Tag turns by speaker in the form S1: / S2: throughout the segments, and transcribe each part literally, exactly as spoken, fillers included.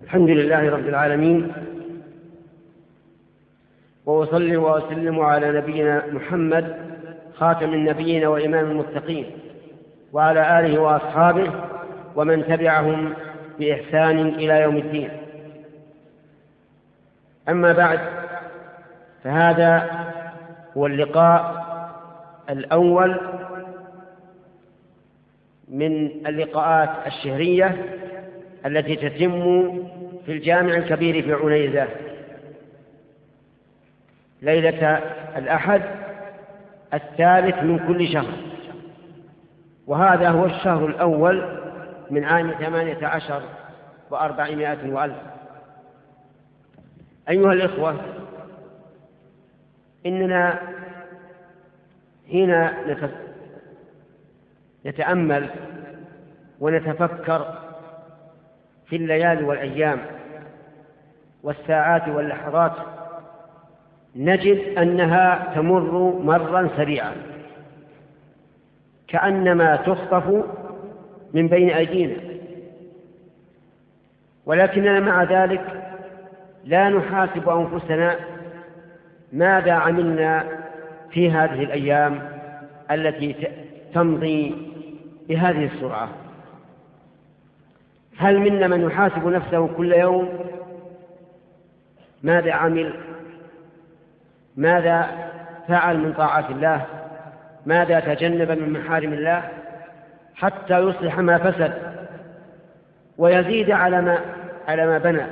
S1: الحمد لله رب العالمين، وأصلي وأسلم على نبينا محمد خاتم النبيين وإمام المتقين، وعلى آله وأصحابه ومن تبعهم بإحسان إلى يوم الدين. أما بعد، فهذا هو اللقاء الأول من اللقاءات الشهرية التي تتم في الجامع الكبير في عنيزة ليلة الأحد الثالث من كل شهر، وهذا هو الشهر الأول من عام ثمانية عشر وأربعمائة وألف. أيها الإخوة، إننا حين نتأمل ونتفكر في الليالي والأيام والساعات واللحظات نجد أنها تمر مرا سريعا، كأنما تخطف من بين أيدينا، ولكننا مع ذلك لا نحاسب أنفسنا ماذا عملنا في هذه الأيام التي تمضي بهذه السرعة. هل منا من يحاسب نفسه كل يوم ماذا عمل، ماذا فعل من طاعات الله، ماذا تجنب من محارم الله، حتى يصلح ما فسد ويزيد على ما على ما بنى؟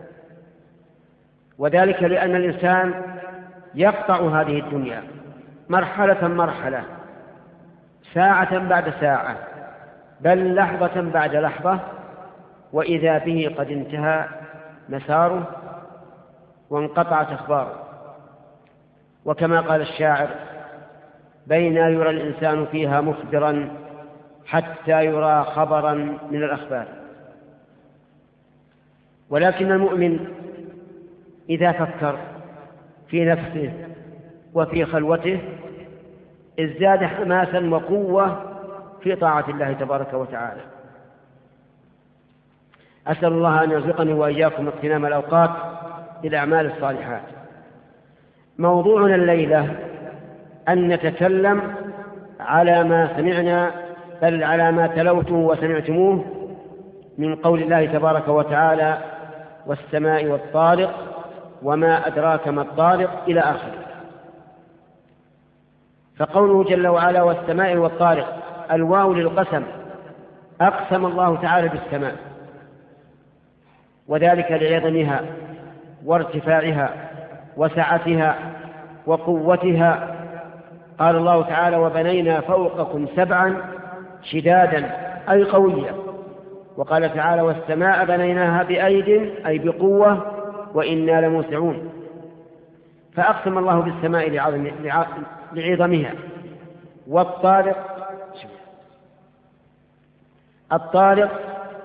S1: وذلك لأن الإنسان يقطع هذه الدنيا مرحلة مرحلة، ساعة بعد ساعة، بل لحظة بعد لحظة، وإذا به قد انتهى مساره وانقطعت أخباره. وكما قال الشاعر: بين يرى الإنسان فيها مخبرا حتى يرى خبرا من الأخبار. ولكن المؤمن إذا فكر في نفسه وفي خلوته ازداد حماسا وقوة في طاعة الله تبارك وتعالى. أسأل الله أن يرزقني وإياكم اغتنام الأوقات بالأعمال الصالحات. موضوعنا الليلة أن نتكلم على ما سمعنا، بل على ما تلوته وسمعتموه من قول الله تبارك وتعالى: والسماء والطارق وما أدراك ما الطارق، إلى آخره. فقوله جل وعلا: والسماء والطارق، الواو للقسم، أقسم الله تعالى بالسماء، وذلك لعظمها وارتفاعها وسعتها وقوتها. قال الله تعالى: وبنينا فوقكم سبعا شدادا، أي قوية. وقال تعالى: والسماء بنيناها بأيد، أي بقوة، وإنا لموسعون. فأقسم الله بالسماء لعظم لعظمها. والطارق، الطارق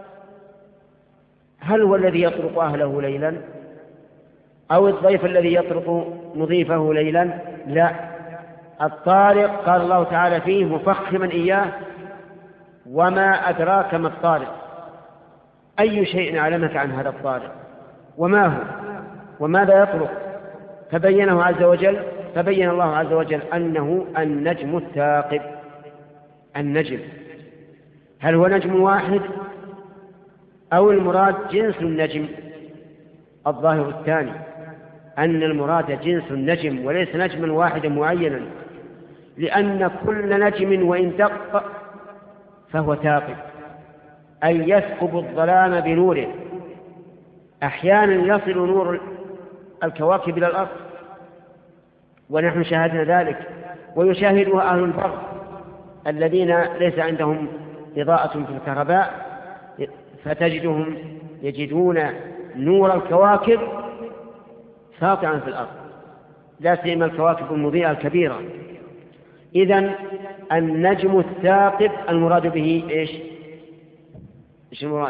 S1: هل هو الذي يطرق أهله ليلا، أو الضيف الذي يطرق مضيفه ليلا؟ لا، الطارق قال الله تعالى فيه مفخما إياه: وما أدراك ما الطارق. أي شيء أعلمك عن هذا الطارق، وما هو، وماذا يطرق؟ فبينه عز وجل فبين الله عز وجل أنه النجم الثاقب. النجم هل هو نجم واحد، أو المراد جنس النجم؟ الظاهر الثاني، أن المراد جنس النجم وليس نجما واحدا معينا، لأن كل نجم وإن دق فهو ثاقب، أي يثقب الظلام بنوره. أحيانا يصل نور الكواكب إلى الأرض ونحن شاهدنا ذلك، ويشاهدها أهل البر الذين ليس عندهم إضاءة في الكهرباء، فتجدهم يجدون نور الكواكب ساطعا في الأرض، لا سيما الكواكب المضيئة الكبيرة. إذن النجم الثاقب المراد به إيش؟ إيش المراد؟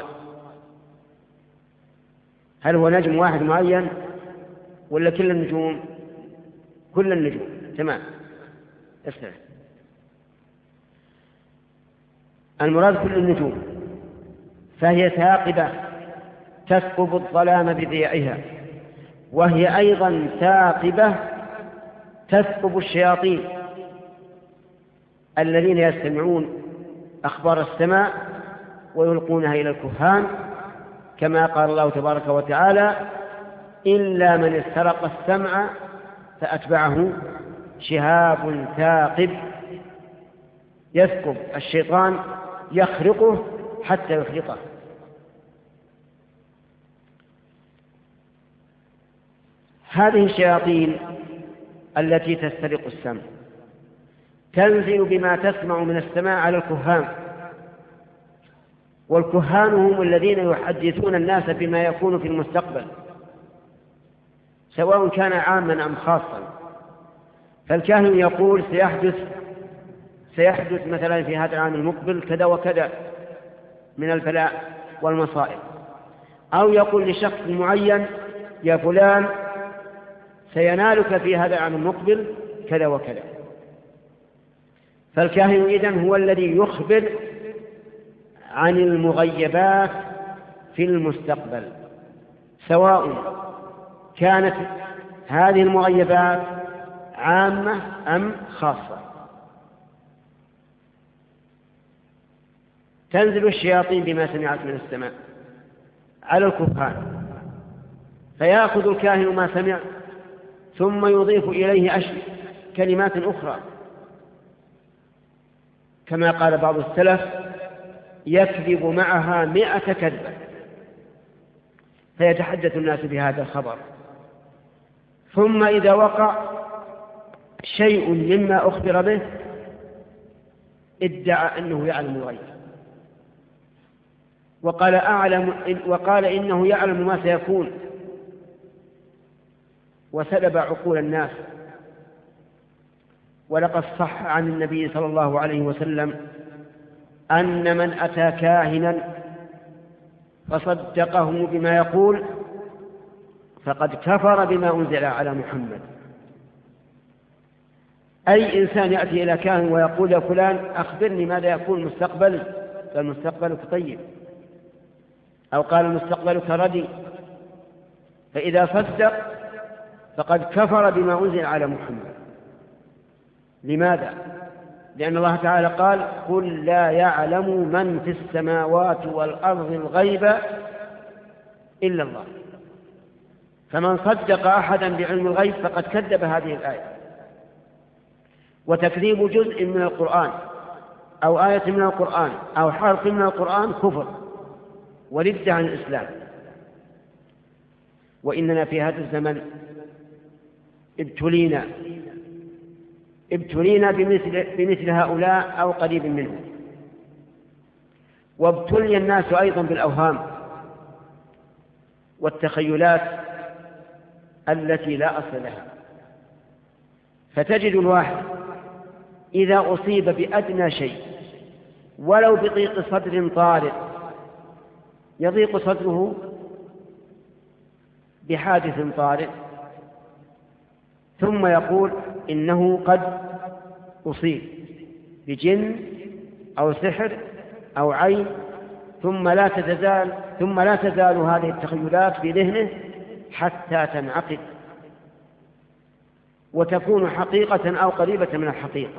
S1: هل هو نجم واحد معين ولا كل النجوم؟ كل النجوم، تمام. استمع، المراد كل النجوم، فهي ثاقبة تسكب الظلام بضيائها، وهي أيضا ثاقبة تسكب الشياطين الذين يستمعون أخبار السماء ويلقونها إلى الكهان، كما قال الله تبارك وتعالى: إلا من استرق السمع فأتبعه شهاب ثاقب. يسكب الشيطان يخرقه حتى يحرقه. هذه الشياطين التي تسترق السمع تنزل بما تسمع من السماء على الكهان، والكهان هم الذين يحدثون الناس بما يكون في المستقبل، سواء كان عاما أم خاصا. فالكاهن يقول سيحدث سيحدث مثلا في هذا العام المقبل كذا وكذا من البلاء والمصائب، أو يقول لشخص معين: يا فلان سينالك في هذا العام المقبل كذا وكذا. فالكاهن إذن هو الذي يخبر عن المغيبات في المستقبل، سواء كانت هذه المغيبات عامة أم خاصة. تنزل الشياطين بما سمعت من السماء على الكهان، فيأخذ الكاهن ما سمع ثم يضيف إليه أشياء كلمات أخرى، كما قال بعض السلف: يكذب معها مئة كذبة. فيتحدث الناس بهذا الخبر، ثم إذا وقع شيء مما أخبر به ادعى أنه يعلم الغيب، وقال, أعلم وقال إنه يعلم ما سيكون، وسلب عقول الناس. ولقد صح عن النبي صلى الله عليه وسلم أن من أتى كاهنا فصدقه بما يقول فقد كفر بما أنزل على محمد. أي إنسان يأتي إلى كاهن ويقول: يا فلان أخبرني ماذا يكون مستقبلي، قال: مستقبلك طيب، أو قال: مستقبلك ردي، فإذا صدق فقد كفر بما أنزل على محمد. لماذا؟ لأن الله تعالى قال: قل لا يعلم من في السماوات والأرض الغيب إلا الله. فمن صدق أحدا بعلم الغيب فقد كذب هذه الآية. وتكذيب جزء من القرآن أو آية من القرآن أو حرف من القرآن كفر ورد عن الإسلام. وإننا في هذا الزمن ابتلينا ابتلينا بمثل, بمثل هؤلاء أو قريب منهم، وابتلي الناس أيضا بالأوهام والتخيلات التي لا أصل لها. فتجد الواحد إذا أصيب بأدنى شيء ولو بضيق صدر طارئ، يضيق صدره بحادث طارئ، ثم يقول إنه قد أصيب بجن أو سحر أو عين، ثم لا تزال ثم لا تزال هذه التخيلات في ذهنه حتى تنعقد وتكون حقيقة أو قريبة من الحقيقة.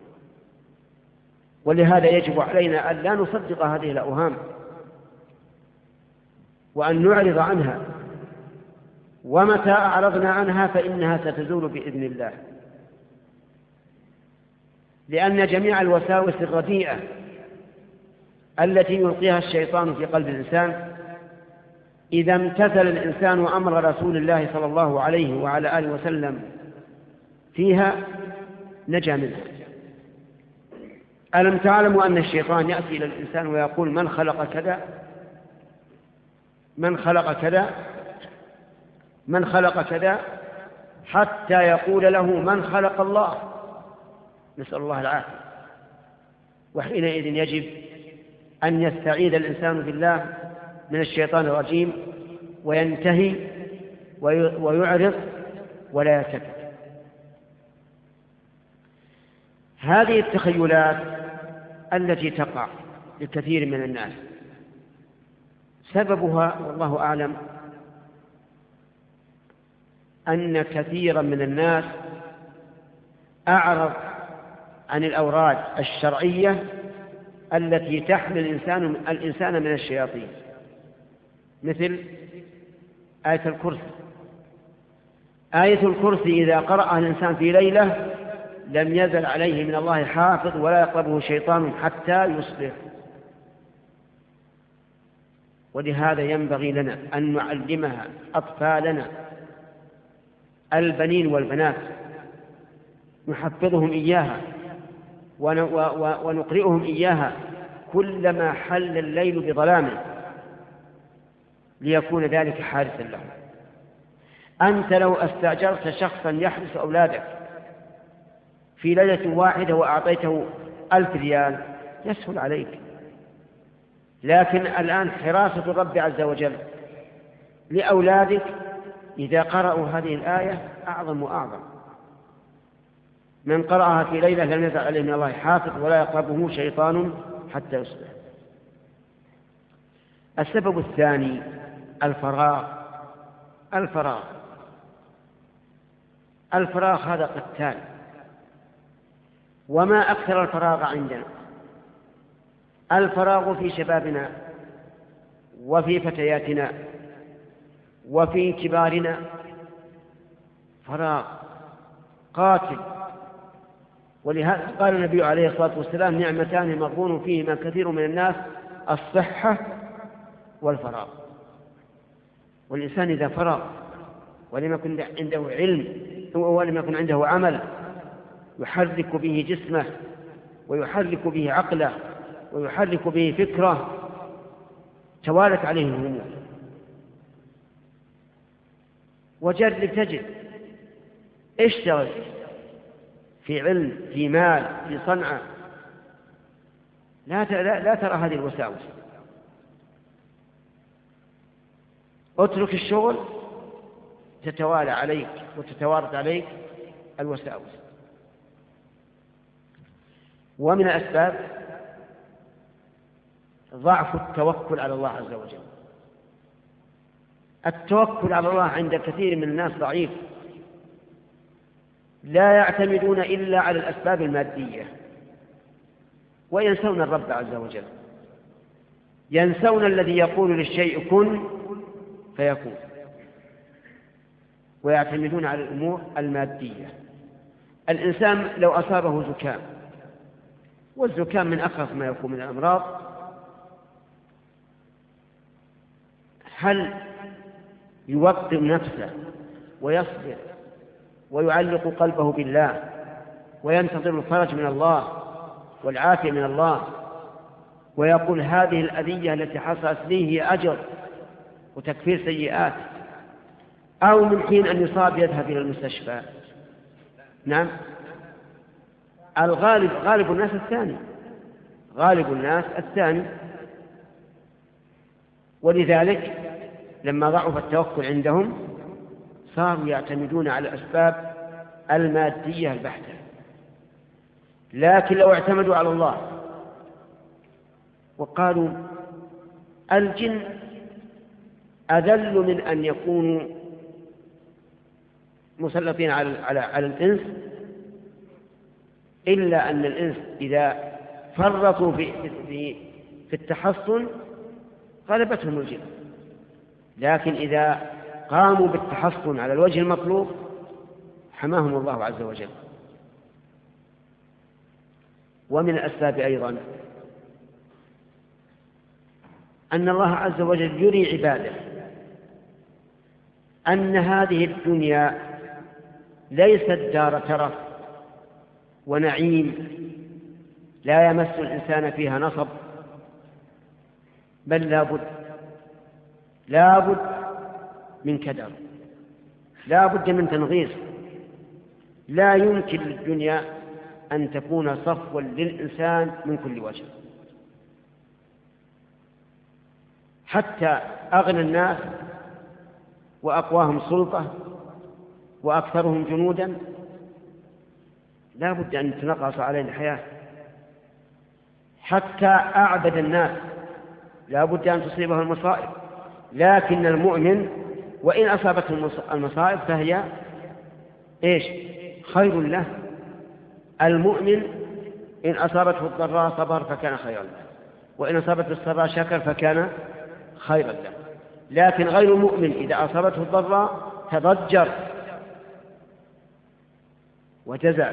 S1: ولهذا يجب علينا أن لا نصدق هذه الأوهام وأن نعرض عنها، ومتى أعرضنا عنها فإنها ستزول بإذن الله، لأن جميع الوساوس الرديئة التي يلقيها الشيطان في قلب الإنسان إذا امتثل الإنسان أمر رسول الله صلى الله عليه وعلى آله وسلم فيها نجا منها. ألم تعلموا أن الشيطان يأتي إلى الإنسان ويقول: من خلق كذا، من خلق كذا، من خلق كذا، حتى يقول له: من خلق الله؟ نسأل الله العافية. وحينئذ يجب أن يستعيذ الإنسان بالله من الشيطان الرجيم وينتهي ويعرض ولا يلتفت. هذه التخيلات التي تقع لكثير من الناس سببها والله أعلم أن كثيرا من الناس أعرض عن الأوراد الشرعية التي تحمي الإنسان, الإنسان من الشياطين، مثل آية الكرسي. آية الكرسي إذا قرأها الإنسان في ليلة لم يزل عليه من الله حافظ ولا يقربه شيطان حتى يصبح. ولهذا ينبغي لنا أن نعلمها أطفالنا البنين والبنات، نحفظهم إياها ونقرئهم إياها كلما حل الليل بظلامه، ليكون ذلك حارسا لهم. أنت لو استأجرت شخصا يحرس أولادك في ليلة واحدة وأعطيته ألف ريال يسهل عليك، لكن الآن حراسة الرب عز وجل لأولادك إذا قرأوا هذه الآية أعظم وأعظم. من قرأها في ليلة لم يزل عليه من الله حافظ ولا يقربه شيطان حتى يصبح. السبب الثاني الفراغ. الفراغ الفراغ هذا قتال، وما أكثر الفراغ عندنا. الفراغ في شبابنا وفي فتياتنا وفي كبارنا فراغ قاتل. ولهذا قال النبي عليه الصلاة والسلام: نعمتان مغبون فيهما كثير من الناس، الصحة والفراغ. والإنسان إذا فرغ ولم يكن عنده علم ولم يكن عنده عمل يحرك به جسمه ويحرك به عقله ويحرك به فكره توالت عليه الهموم. وجرب تجد اشتغل في علم، في مال، في صنعة، لا لا ترى هذه الوساوس. اترك الشغل تتوالى عليك وتتوارد عليك الوساوس. ومن الأسباب ضعف التوكل على الله عز وجل. التوكل على الله عند كثير من الناس ضعيف، لا يعتمدون إلا على الأسباب المادية وينسون الرب عز وجل، ينسون الذي يقول للشيء كن فيكون، ويعتمدون على الأمور المادية. الإنسان لو أصابه زكام، والزكام من أخف ما يكون من الأمراض، هل يوطن نفسه ويصبر ويعلق قلبه بالله وينتظر الفرج من الله والعافية من الله ويقول هذه الأذية التي حصلت لي هي أجر وتكفير سيئات، أو من حين أن يصاب يذهب إلى المستشفى؟ نعم، الغالب غالب الناس الثاني، غالب الناس الثاني. ولذلك لما ضعف التوكل عندهم صاروا يعتمدون على الأسباب المادية البحتة. لكن لو اعتمدوا على الله وقالوا الجن أذل من أن يكونوا مسلطين على على على الإنس، إلا أن الإنس إذا فرطوا في في في التحصن غلبتهم الجن، لكن إذا قاموا بالتحصن على الوجه المطلوب حماهم الله عز وجل. ومن الأسباب أيضا أن الله عز وجل يري عباده أن هذه الدنيا ليست دار ترف ونعيم لا يمس الإنسان فيها نصب، بل لا بد لا بد من كدر، لا بد من تنغيص. لا يمكن للدنيا أن تكون صفوا للإنسان من كل وجه. حتى أغنى الناس وأقواهم سلطة وأكثرهم جنودا لا بد أن تنقص عليه الحياة. حتى أعبد الناس لا بد أن تصيبه المصائب، لكن المؤمن وإن أصابته المصائب فهي إيش؟ خير له. المؤمن إن أصابته الضراء صبر فكان خيرا له، وإن أصابته السراء شكر فكان خيرا له. لكن غير المؤمن إذا أصابته الضراء تضجر وجزع،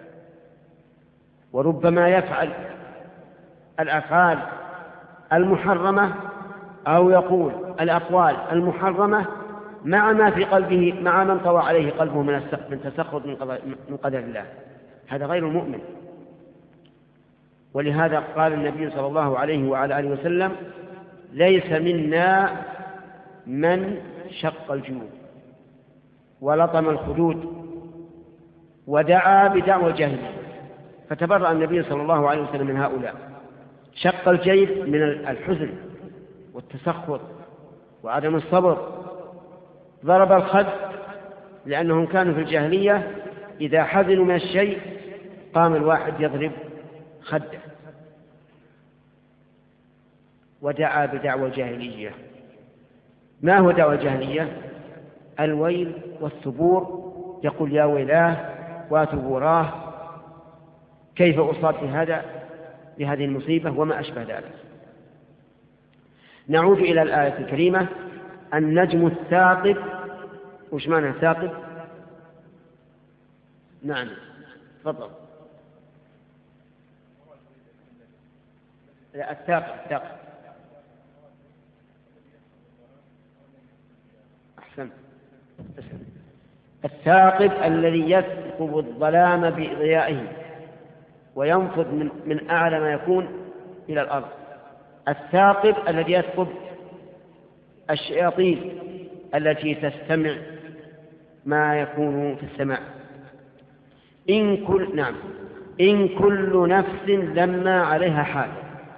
S1: وربما يفعل الأفعال المحرمة أو يقول الأقوال المحرمة مع ما في قلبه، مع من طوى عليه قلبه من تسخط من قدر الله. هذا غير المؤمن. ولهذا قال النبي صلى الله عليه وعلى آله وسلم: ليس منا من شق الجيوب ولطم الخدود ودعا بدعوى الجاهلية. فتبرأ النبي صلى الله عليه وسلم من هؤلاء. شق الجيب من الحزن والتسخط وعدم الصبر. ضرب الخد لأنهم كانوا في الجاهلية إذا حزنوا من الشيء قام الواحد يضرب خده. ودعا بدعوى الجاهلية. ما هو دعوى الجاهلية؟ الويل والثبور، يقول يا ويلاه واتبوراه، كيف أصاب بهذا بهذه المصيبة وما أشبه ذلك. نعود إلى الآية الكريمة: النجم الثاقب. وش معنى الثاقب؟ نعم تفضل. لا، الثاقب الثاقب أحسن. الثاقب الذي يثقب الظلام بضيائه وينفض من, من أعلى ما يكون إلى الأرض. الثاقب الذي يثقب الشياطين التي تستمع ما يكون في السماء. إن كل نعم إن كل نفس لما عليها حافظ،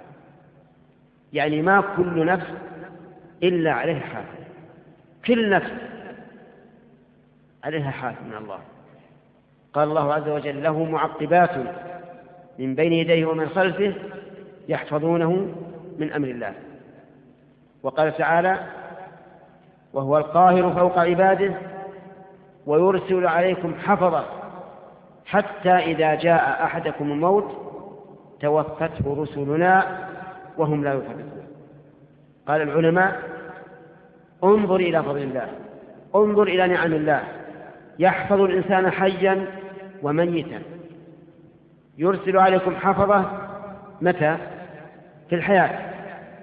S1: يعني ما كل نفس إلا عليها حافظ، كل نفس عليها حافظ من الله. قال الله عز وجل: له معقبات من بين يديه ومن خلفه يحفظونه من أمر الله. وقال تعالى: وهو القاهر فوق عباده ويرسل عليكم حفظة حتى إذا جاء أحدكم الموت توفته رسلنا وهم لا يفرطون. قال العلماء: انظر إلى فضل الله، انظر إلى نعم الله، يحفظ الإنسان حيا وميتا. يرسل عليكم حفظة متى؟ في الحياة،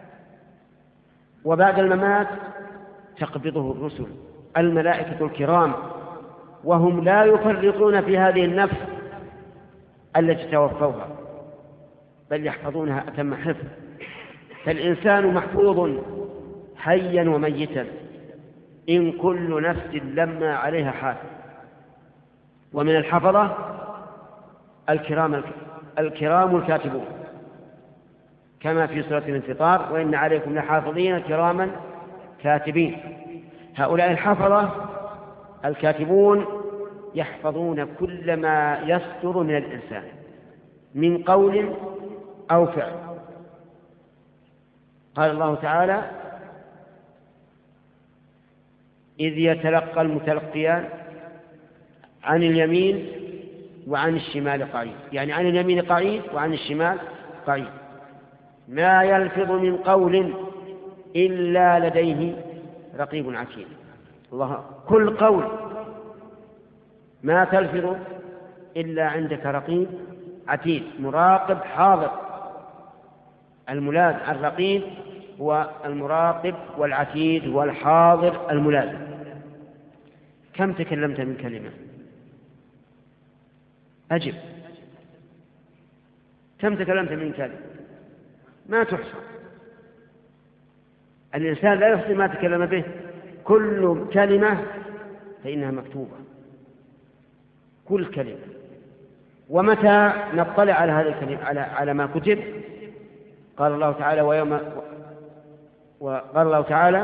S1: وبعد الممات تقبضه الرسل الملائكة الكرام وهم لا يفرطون في هذه النفس التي توفوها، بل يحفظونها أتم حفظ. فالإنسان محفوظ حيا وميتا، إن كل نفس لما عليها حافظ. ومن الحفظة الكرام الكرام الكاتبون، كما في سورة الانفطار: وإن عليكم لحافظين كراما كاتبين. هؤلاء الحفظة الكاتبون يحفظون كل ما يصدر من الإنسان من قول أو فعل. قال الله تعالى: إذ يتلقى المتلقيان عن اليمين وعن الشمال قعيد، يعني عن اليمين قعيد وعن الشمال قعيد. ما يلفظ من قول إلا لديه رقيب عتيد. الله، كل قول ما تلفظ إلا عندك رقيب عتيد مراقب حاضر. الملازم الرقيب هو المراقب، والعتيد هو الحاضر الملازم. كم تكلمت من كلمة؟ أجب. كم تكلمت من كلمة؟ ما تحصى. الإنسان لا يحصي ما تكلم به، كل كلمة فإنها مكتوبة، كل كلمة. ومتى نطلع على هذا الكلمة على على ما كتب؟ قال الله تعالى: ويوم وقال الله تعالى: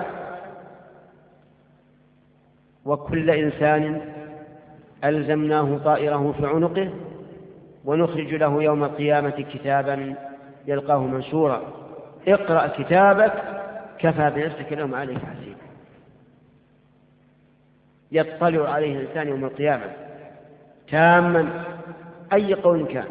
S1: وكل إنسان ألزمناه طائره في عنقه ونخرج له يوم القيامة كتابا يلقاه منشورا اقرأ كتابك كفى بنفسك اليوم عليك حسيبا. يطلع عليه الإنسان يوم القيامة تاما أي قول كان.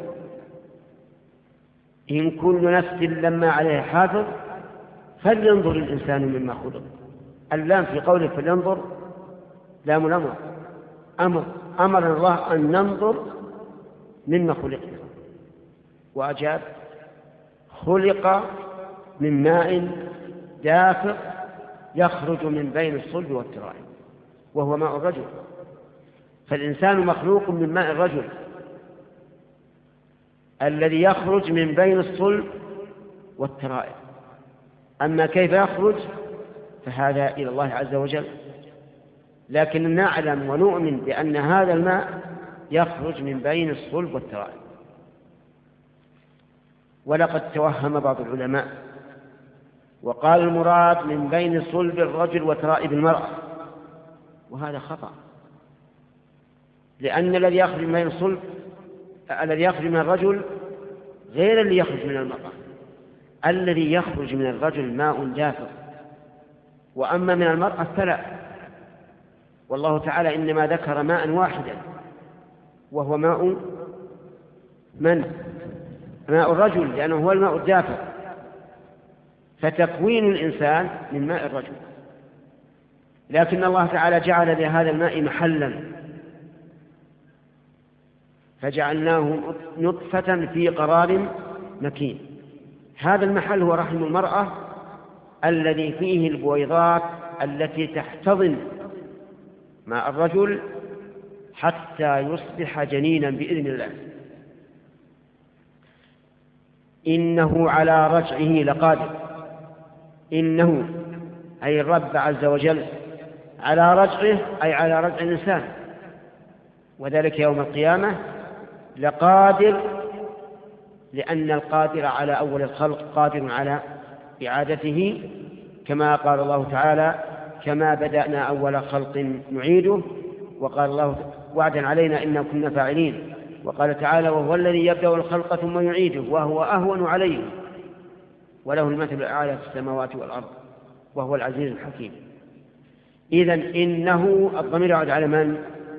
S1: إن كل نفس لما عليه حافظ فلينظر الإنسان مما خلق. اللام في قوله فلينظر لام الأمر، أمر أمر الله أن ننظر مما خلقنا، وأجاب خلق من ماء دافق يخرج من بين الصلب والترائب وهو ماء الرجل. فالإنسان مخلوق من ماء الرجل الذي يخرج من بين الصلب والترائب. أما كيف يخرج فهذا إلى الله عز وجل، لكن نعلم ونؤمن بأن هذا الماء يخرج من بين الصلب والترائب. ولقد توهم بعض العلماء وقال المراد من بين صلب الرجل وترائب المرأة، وهذا خطأ، لأن الذي يخرج من بين الصلب الذي يخرج من الرجل غير الذي يخرج من المرأة. الذي يخرج من الرجل ماء دافق، وأما من المرأة فلا. والله تعالى إنما ذكر ماء واحدا وهو ماء من؟ ماء الرجل، لأنه هو الماء الدافق. فتكوين الإنسان من ماء الرجل، لكن الله تعالى جعل لهذا الماء محلا فجعلناه نطفة في قرار مكين. هذا المحل هو رحم المرأة الذي فيه البويضات التي تحتضن ماء الرجل حتى يصبح جنينا بإذن الله. إنه على رجعه لقادر. إنه أي الرب عز وجل على رجعه أي على رجع الإنسان، وذلك يوم القيامة لقادر، لأن القادر على أول الخلق قادر على إعادته، كما قال الله تعالى كما بدأنا أول خلق نعيده. وقال الله وعدا علينا إنا كنا فاعلين. وقال تعالى وهو الذي يبدأ الخلق ثم يعيده وهو أهون عليه وله المثل الأعلى في السماوات والأرض وهو العزيز الحكيم. إذن إنه الضمير يعود على من؟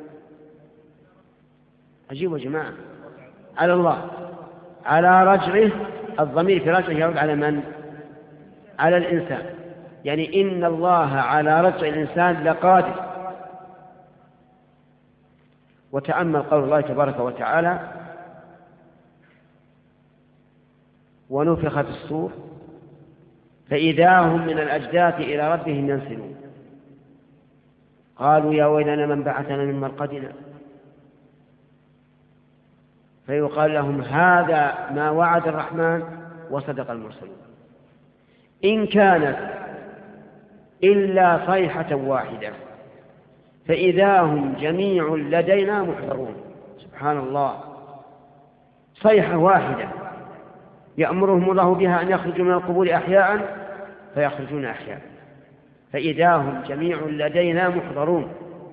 S1: أجيبوا يا جماعة. على الله. على رجعه، الضمير في رجعه يعود على من؟ على الإنسان. يعني إن الله على رجع الإنسان لقادر. وتأمل قول الله تبارك وتعالى ونفخ في الصور فإذا هم من الأجداث إلى ربهم ينسلون قالوا يا ويلنا من بعثنا من مرقدنا فيقال لهم هذا ما وعد الرحمن وصدق المرسلون إن كانت إلا صيحة واحدة فإذا هم جميع لدينا محضرون. سبحان الله، صيحة واحدة يأمرهم الله بها أن يخرجوا من القبور أحياء فيخرجون أحياء، فإذا هم جميع لدينا محضرون.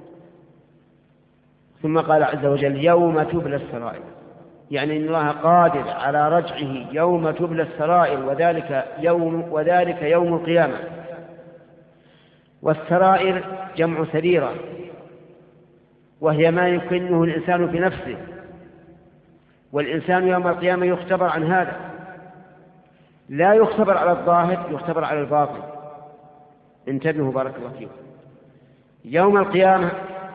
S1: ثم قال عز وجل يوم تبلى السرائر، يعني إن الله قادر على رجعه يوم تبلى السرائر، وذلك يوم, وذلك يوم القيامة. والسرائر جمع سريرة، وهي ما يكنه الإنسان في نفسه، والإنسان يوم القيامة يختبر عن هذا، لا يختبر على الظاهر، يختبر على الباطن. انتبهوا بارك الله فيكم. يوم القيامة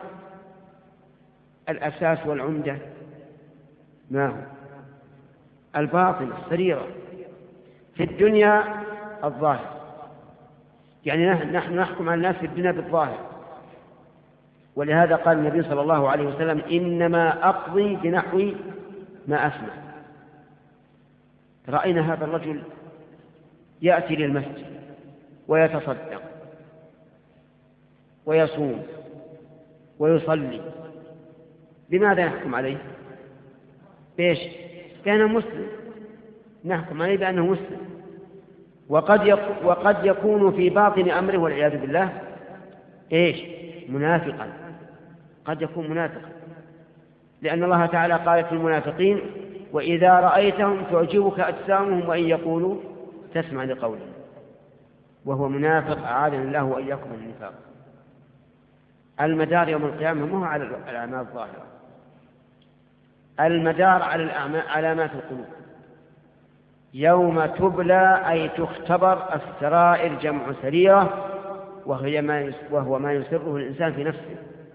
S1: الأساس والعمدة ما هو؟ الباطن، السريرة. في الدنيا الظاهر، يعني نحن نحكم على الناس في الدنيا بالظاهر، ولهذا قال النبي صلى الله عليه وسلم إنما أقضي بنحو ما أسمع. رأينا هذا الرجل يأتي للمسجد ويتصدق ويصوم ويصلي، لماذا نحكم عليه؟ بإيش؟ كان مسلم، نحكم عليه بأنه مسلم. وقد يك... وقد يكون في باطن أمره والعياذ بالله إيش؟ منافقا، قد يكون منافقا، لأن الله تعالى قال في المنافقين وإذا رأيتهم تعجبك أجسامهم وإن يقولوا تسمع لقوله، وهو منافق أعاذنا الله وإياكم من النفاق. المدار يوم القيامة مو على الأعمال الظاهرة، المدار على علامات القلوب. يوم تبلى أي تختبر السرائر، جمع سريرة، وهي ما وهو ما يسره الإنسان في نفسه.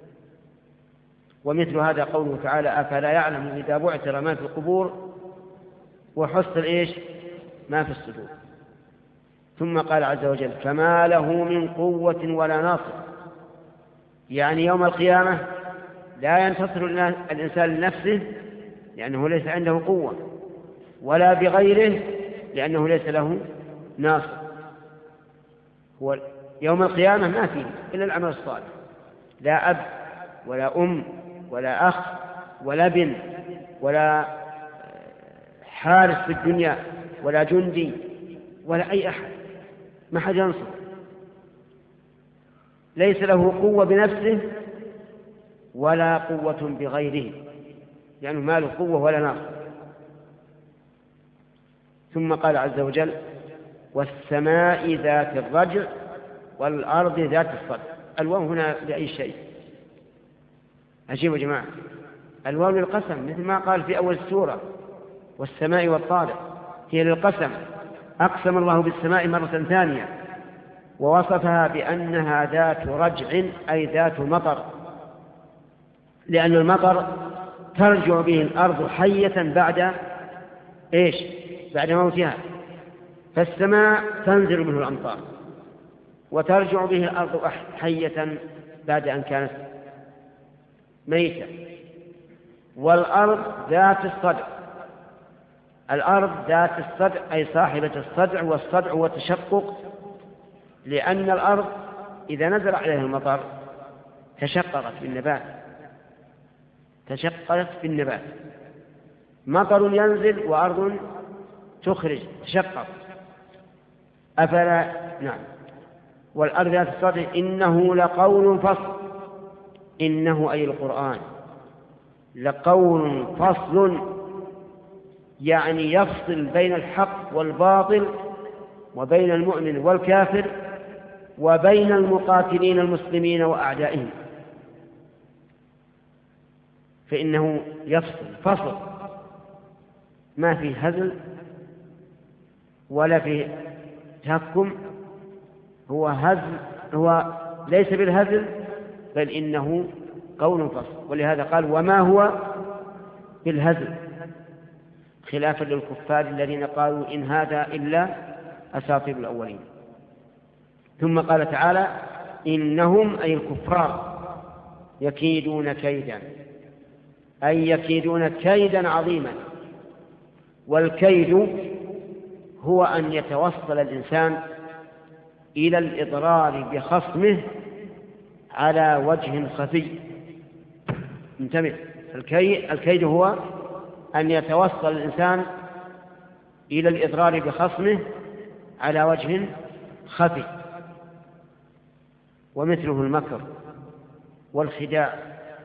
S1: ومثل هذا قوله تعالى: أفلا يعلم إذا بعثر ما في القبور وحصل إيش ما في الصدور. ثم قال عز وجل: فما له من قوة ولا ناصر. يعني يوم القيامة لا ينتصر الإنسان لنفسه لأنه ليس عنده قوة، ولا بغيره لأنه ليس له ناصر. هو يوم القيامة ما فيه إلا العمل الصالح، لا أب ولا أم ولا أخ ولا بن ولا حارس في الدنيا ولا جندي ولا أي أحد، ما حد ينصر. ليس له قوة بنفسه ولا قوة بغيره، يعني ما له قوة ولا ناصر. ثم قال عز وجل: والسماء ذات الرجع والأرض ذات الصدع. الواو هنا لأي شيء. عجيب يا جماعة، الواو للقسم، مثل ما قال في أول السورة: والسماء والطارق، هي للقسم. أقسم الله بالسماء مرة ثانية ووصفها بأنها ذات رجع أي ذات مطر، لأن المطر ترجع به الأرض حية بعد إيش؟ بعد موتها. فالسماء تنزل منه الأمطار وترجع به الأرض حية بعد أن كانت ميتة. والأرض ذات الصدع، الأرض ذات الصدع أي صاحبة الصدع، والصدع هو التشقق، لأن الأرض إذا نزل عليها المطر تشققت بالنبات، تشققت بالنبات. مطر ينزل وأرض تخرج، تشقق. أفلا نعم. والأرض ذات الصدع إنه لقول فصل، إنه أي القرآن لقول فصل، يعني يفصل بين الحق والباطل وبين المؤمن والكافر وبين المقاتلين المسلمين وأعدائهم، فإنه يفصل فصل، ما في هزل ولا في تهكم، هو هزل، هو ليس بالهزل بل إنه قول فصل. ولهذا قال: وما هو بالهزل، خلافا للكفار الذين قالوا إن هذا إلا أساطير الأولين. ثم قال تعالى: إنهم أي الكفار يكيدون كيدا، أي يكيدون كيدا عظيما. والكيد هو أن يتوصل الإنسان إلى الإضرار بخصمه على وجه خفي. انتبه، الكيد, الكيد هو أن يتوصل الإنسان إلى الإضرار بخصمه على وجه خفي، ومثله المكر والخداع.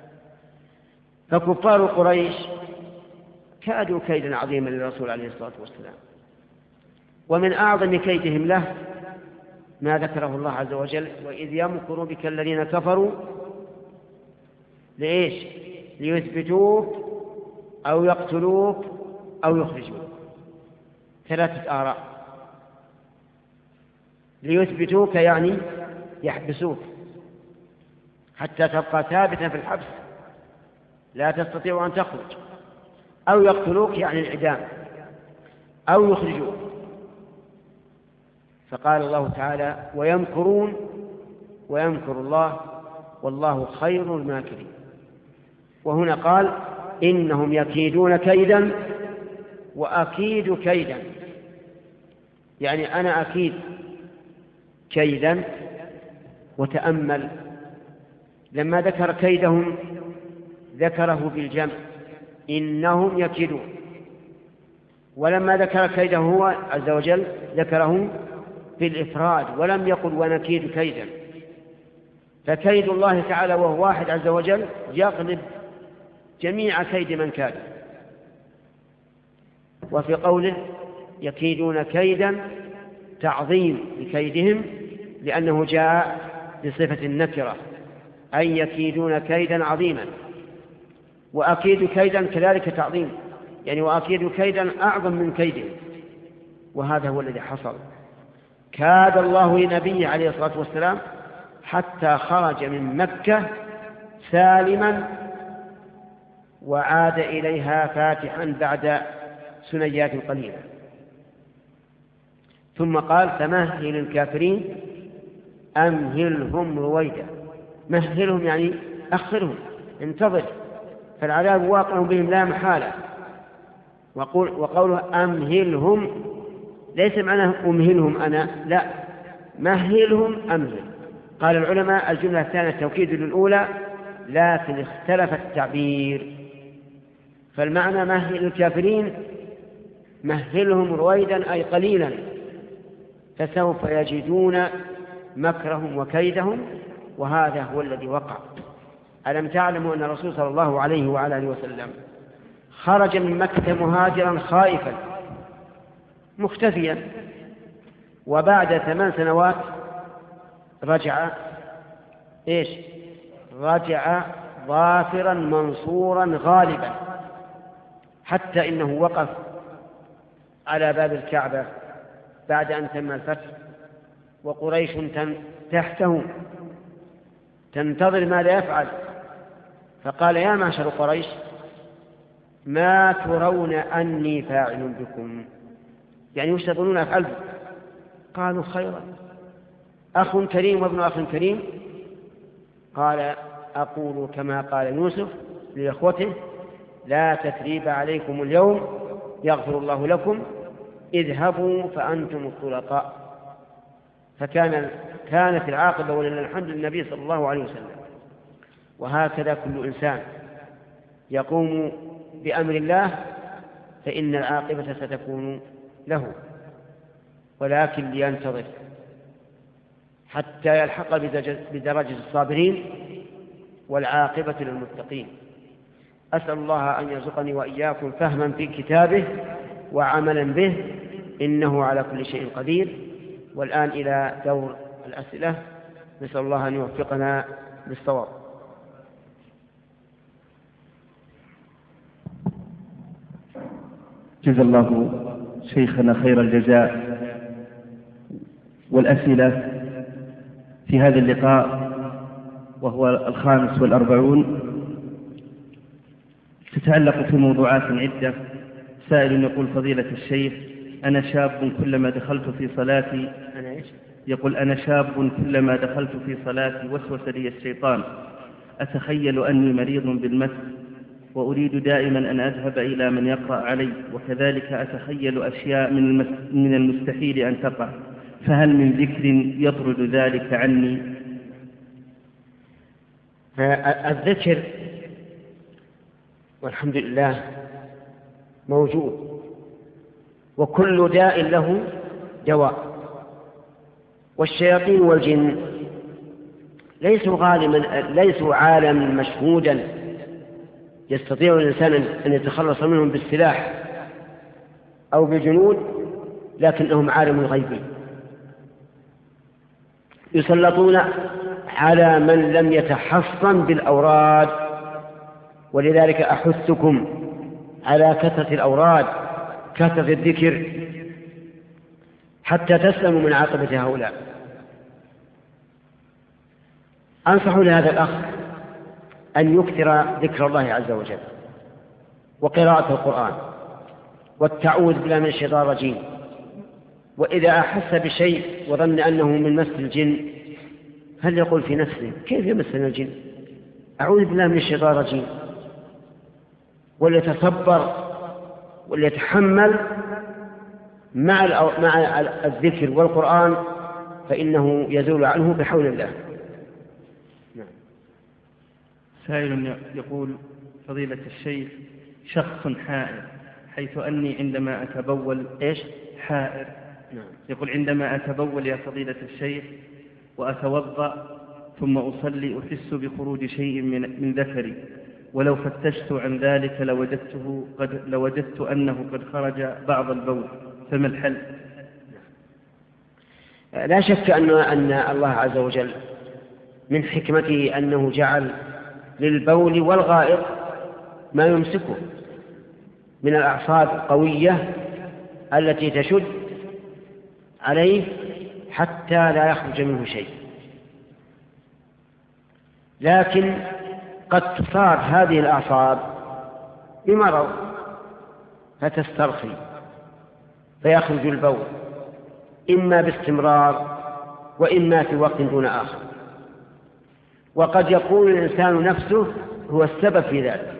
S1: فكفار قريش كادوا كيدا عظيما للرسول عليه الصلاة والسلام، ومن أعظم كيدهم له ما ذكره الله عز وجل: وإذ يمكر بك الذين كفروا لإيش؟ ليثبتوك أو يقتلوك أو يخرجوك. ثلاثة آراء: ليثبتوك يعني يحبسوك حتى تبقى ثابتا في الحبس لا تستطيع أن تخرج، أو يقتلوك يعني الإعدام، أو يخرجوك. فقال الله تعالى: ويمكرون ويمكر الله والله خير الماكرين. وهنا قال: إنهم يكيدون كيدا وأكيد كيدا، يعني أنا أكيد كيدا. وتأمل لما ذكر كيدهم ذكره بالجمع، إنهم يكيدون، ولما ذكر كيده هو عز وجل ذكره بالإفراد ولم يقل ونكيد كيدا. فكيد الله تعالى وهو واحد عز وجل يغلب جميع كيد من كاد. وفي قوله يكيدون كيدا تعظيم لكيدهم لأنه جاء بصفة النكرة، أي يكيدون كيدا عظيما. وأكيد كيدا كذلك تعظيم، يعني وأكيد كيدا أعظم من كيدهم، وهذا هو الذي حصل. كاد الله لنبيه عليه الصلاة والسلام حتى خرج من مكة سالما وعاد إليها فاتحا بعد سنيات قليلة. ثم قال فمهل الكافرين أمهلهم رويدا. مهلهم يعني أخرهم، انتظر، فالعذاب واقع بهم لا محالة. وقول وقوله أمهلهم ليس معناه أمهلهم أنا، لا، مهلهم أمهل. قال العلماء الجملة الثانية توكيد للأولى، لكن اختلف التعبير، فالمعنى مهل الكافرين مهلهم رويدا أي قليلا، فسوف يجدون مكرهم وكيدهم، وهذا هو الذي وقع. ألم تعلموا أن الرسول صلى الله عليه وعلى آله وسلم خرج من مكة مهاجرا خائفا مختفيا، وبعد ثمان سنوات رجع إيش؟ رجع ظافرا منصورا غالبا، حتى إنه وقف على باب الكعبة بعد أن تم الفتح وقريش تحته تنتظر ماذا يفعل، فقال يا معشر قريش ما ترون أني فاعل بكم، يعني وش تظنون أفعل بكم؟ قالوا خيرا، أخ كريم وابن أخ كريم. قال أقول كما قال يوسف لإخوته لا تثريب عليكم اليوم يغفر الله لكم اذهبوا فأنتم الطلقاء. فكان كانت العاقبة ولله الحمد للنبي صلى الله عليه وسلم. وهكذا كل إنسان يقوم بأمر الله فإن العاقبة ستكون له، ولكن لينتظر حتى يلحق بدرجة الصابرين، والعاقبة للمتقين. أسأل الله أن يرزقني وإياكم فهما في كتابه وعملا به، إنه على كل شيء قدير. والآن إلى دور الأسئلة، نسأل الله أن يوفقنا للصواب.
S2: جزا الله شيخنا خير الجزاء. والأسئلة في هذا اللقاء وهو الخامس والأربعون تتعلق في موضوعات عدة. سائل يقول فضيلة الشيخ أنا شاب كلما دخلت في صلاتي
S1: أنا إيش؟
S2: يقول أنا شاب كلما دخلت في صلاتي وسوس لي الشيطان، أتخيل أني مريض بالمس وأريد دائما أن أذهب إلى من يقرأ علي، وكذلك أتخيل أشياء من المستحيل أن تقع، فهل من ذكر يطرد ذلك عني؟
S1: الذكر والحمد لله موجود، وكل داء له دواء. والشياطين والجن ليسوا غالبا ليسوا عالما مشهودا يستطيع الإنسان أن يتخلص منهم بالسلاح أو بالجنود، لكنهم عالم غيبي يسلطون على من لم يتحصن بالأوراد. ولذلك أحثكم على كثرة الأوراد، كثرة الذكر، حتى تسلموا من عاقبة هؤلاء. أنصح لهذا الأخ أن يكثر ذكر الله عز وجل وقراءة القرآن والتعوذ بالله من الشيطان الرجيم. وإذا أحس بشيء وظن أنه من مس الجن هل يقول في نفسه كيف يمسنا الجن؟ أعوذ بالله من الشيطان الرجيم، وليتصبر وليتحمل مع مع الذكر والقرآن، فإنه يزول عنه بحول الله.
S2: نعم. سائل يقول فضيلة الشيخ شخص حائر، حيث أني عندما أتبول إيش حائر. نعم. يقول عندما أتبول يا فضيلة الشيخ وأتوضأ ثم أصلي أحس بخروج شيء من, من ذكري، ولو فتشت عن ذلك لوجدته قد لوجدت أنه قد خرج بعض البول، فما الحل؟
S1: لا شك أن أن الله عز وجل من حكمته أنه جعل للبول والغائط ما يمسكه من الأعصاب القوية التي تشد عليه حتى لا يخرج منه شيء. لكن قد تصاب هذه الأعصاب بمرض فتسترخي فيخرج البول إما باستمرار وإما في وقت دون آخر، وقد يكون الإنسان نفسه هو السبب في ذلك.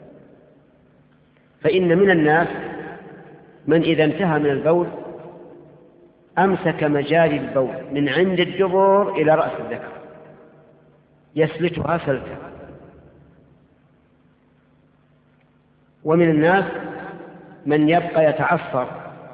S1: فإن من الناس من إذا انتهى من البول أمسك مجاري البول من عند الدبر إلى رأس الذكر يسلتها سلتا، ومن الناس من يبقى يتعصر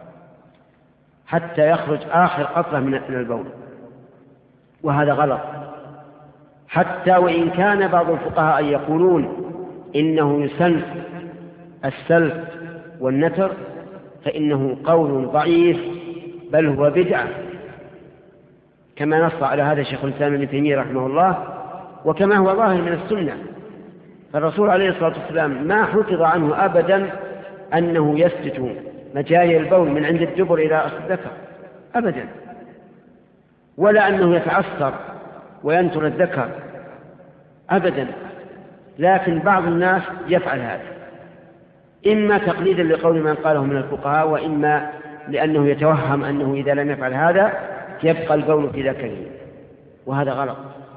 S1: حتى يخرج آخر قطرة من البول، وهذا غلط. حتى وإن كان بعض الفقهاء يقولون إنه يسن السلت والنتر فإنه قول ضعيف بل هو بدعة، كما نص على هذا شيخ الإسلام ابن تيمية رحمه الله، وكما هو ظاهر من السنة. فالرسول عليه الصلاة والسلام ما حفظ عنه أبدا أنه يسلت مجاري البول من عند الدبر إلى رأس الذكر أبدا، ولا أنه يتعصر وينتر الذكر أبدا. لكن بعض الناس يفعل هذا، إما تقليدا لقول من قاله من الفقهاء، وإما لأنه يتوهم أنه إذا لم يفعل هذا يبقى البول في ذكره، وهذا غلط.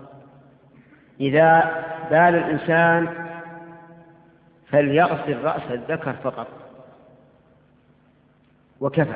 S1: إذا بال الإنسان فليغسل رأس الذكر فقط وكفى،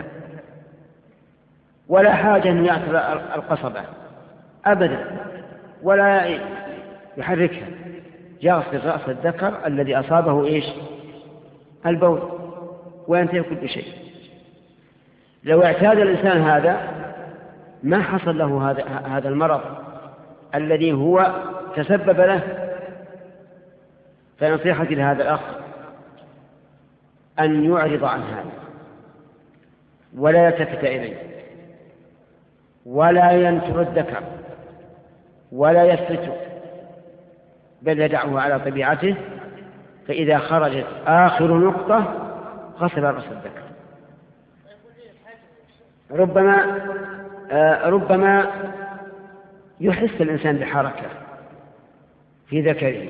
S1: ولا حاجة أن يعطل القصبة أبدا ولا يحركها، يغسل رأس الذكر الذي أصابه إيش؟ البول، وينتهي كل شيء. لو اعتاد الإنسان هذا ما حصل له هذا هذا المرض الذي هو تسبب له. فنصيحتي لهذا الأخ أن يعرض عن هذا ولا يلتفت إليه ولا ينتر الذكر ولا يسلته، بل يدعه على طبيعته، فإذا خرجت آخر نقطة غسل رأس الذكر. ربما آه ربما يحس الإنسان بحركة في ذكره،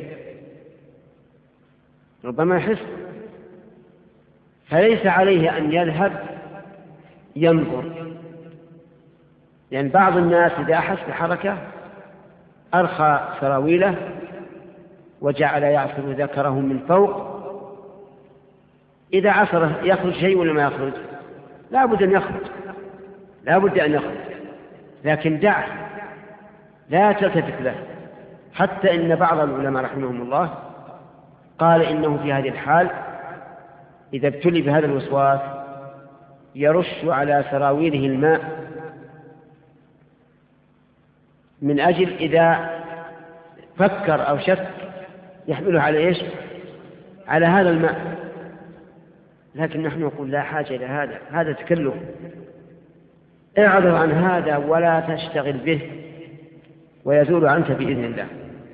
S1: ربما يحس، فليس عليه أن يذهب ينظر، لأن بعض الناس إذا أحس بحركة أرخى سراويله وجعل يعصر ذكره من فوق. إذا عصره يخرج شيء ولا ما يخرج؟ لا بد أن يخرج، لا بد أن يخرج، لكن دعه، لا تلتفت له. حتى إن بعض العلماء رحمهم الله قال إنه في هذه الحال إذا ابتلي بهذا الوسواس يرش على سراويله الماء من أجل إذا فكر أو شك يحمله على إيش؟ على هذا الماء. لكن نحن نقول لا حاجة إلى هذا، هذا تكلف، اعرض عن هذا ولا تشتغل به ويزول عنك بإذن الله.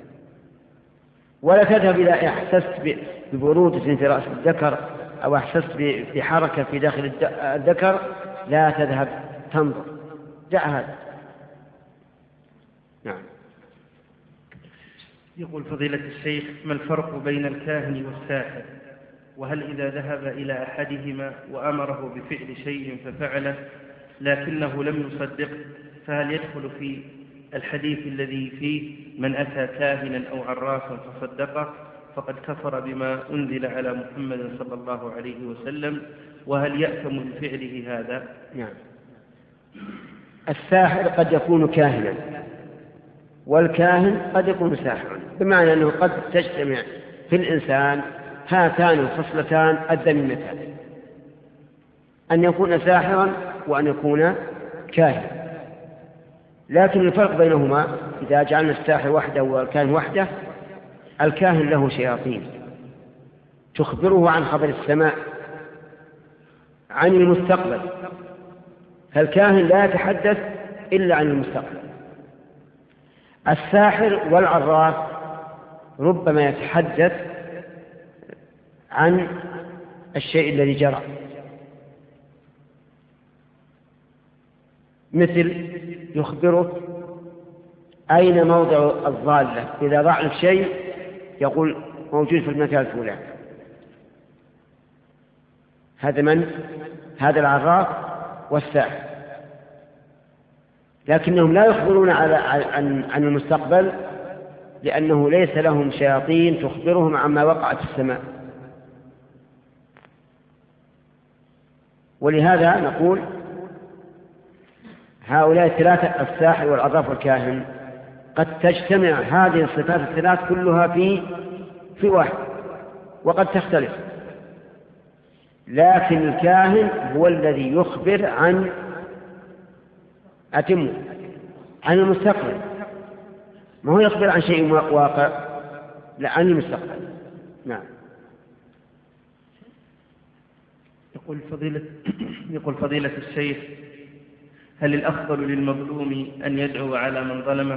S1: ولا تذهب إذا أحسست ببرودة في رأس الذكر أو أحسست بحركة في داخل الذكر لا تذهب تنظر، دع هذا. نعم.
S2: يقول فضيلة الشيخ: ما الفرق بين الكاهن والساحر؟ وهل إذا ذهب إلى أحدهما وأمره بفعل شيء ففعله لكنه لم يصدقه فهل يدخل في الحديث الذي فيه من أتى كاهنا أو عرافا فصدقه فقد كفر بما أنزل على محمد صلى الله عليه وسلم؟ وهل يأثم بفعله هذا؟
S1: نعم. الساحر قد يكون كاهنا والكاهن قد يكون ساحرا، بمعنى أنه قد تجتمع في الإنسان هاتان الخصلتان الذميمتان، أن يكون ساحرا وأن يكون كاهنا. لكن الفرق بينهما إذا جعلنا الساحر وحده والكاهن وحده، الكاهن له شياطين تخبره عن خبر السماء عن المستقبل، فالكاهن لا يتحدث إلا عن المستقبل. الساحر والعراف ربما يتحدث عن الشيء الذي جرى، مثل يخبره أين موضع الضالة، إذا ضاع لك شيء يقول موجود في المكان الفلاني. هذا من؟ هذا العراف والساحر، لكنهم لا يخبرون على عن عن المستقبل، لأنه ليس لهم شياطين تخبرهم عما وقع في السماء. ولهذا نقول هؤلاء الثلاثة، الساحر والعراف والكاهن، قد تجتمع هذه الصفات الثلاث كلها في في واحد، وقد تختلف. لكن الكاهن هو الذي يخبر عن أتم عن المستقبل، ما هو يخبر عن شيء واقع، لا، عن المستقبل. نعم.
S2: يقول فضيلة يقول فضيلة الشيخ: هل الأفضل للمظلوم أن يدعو على من ظلمه،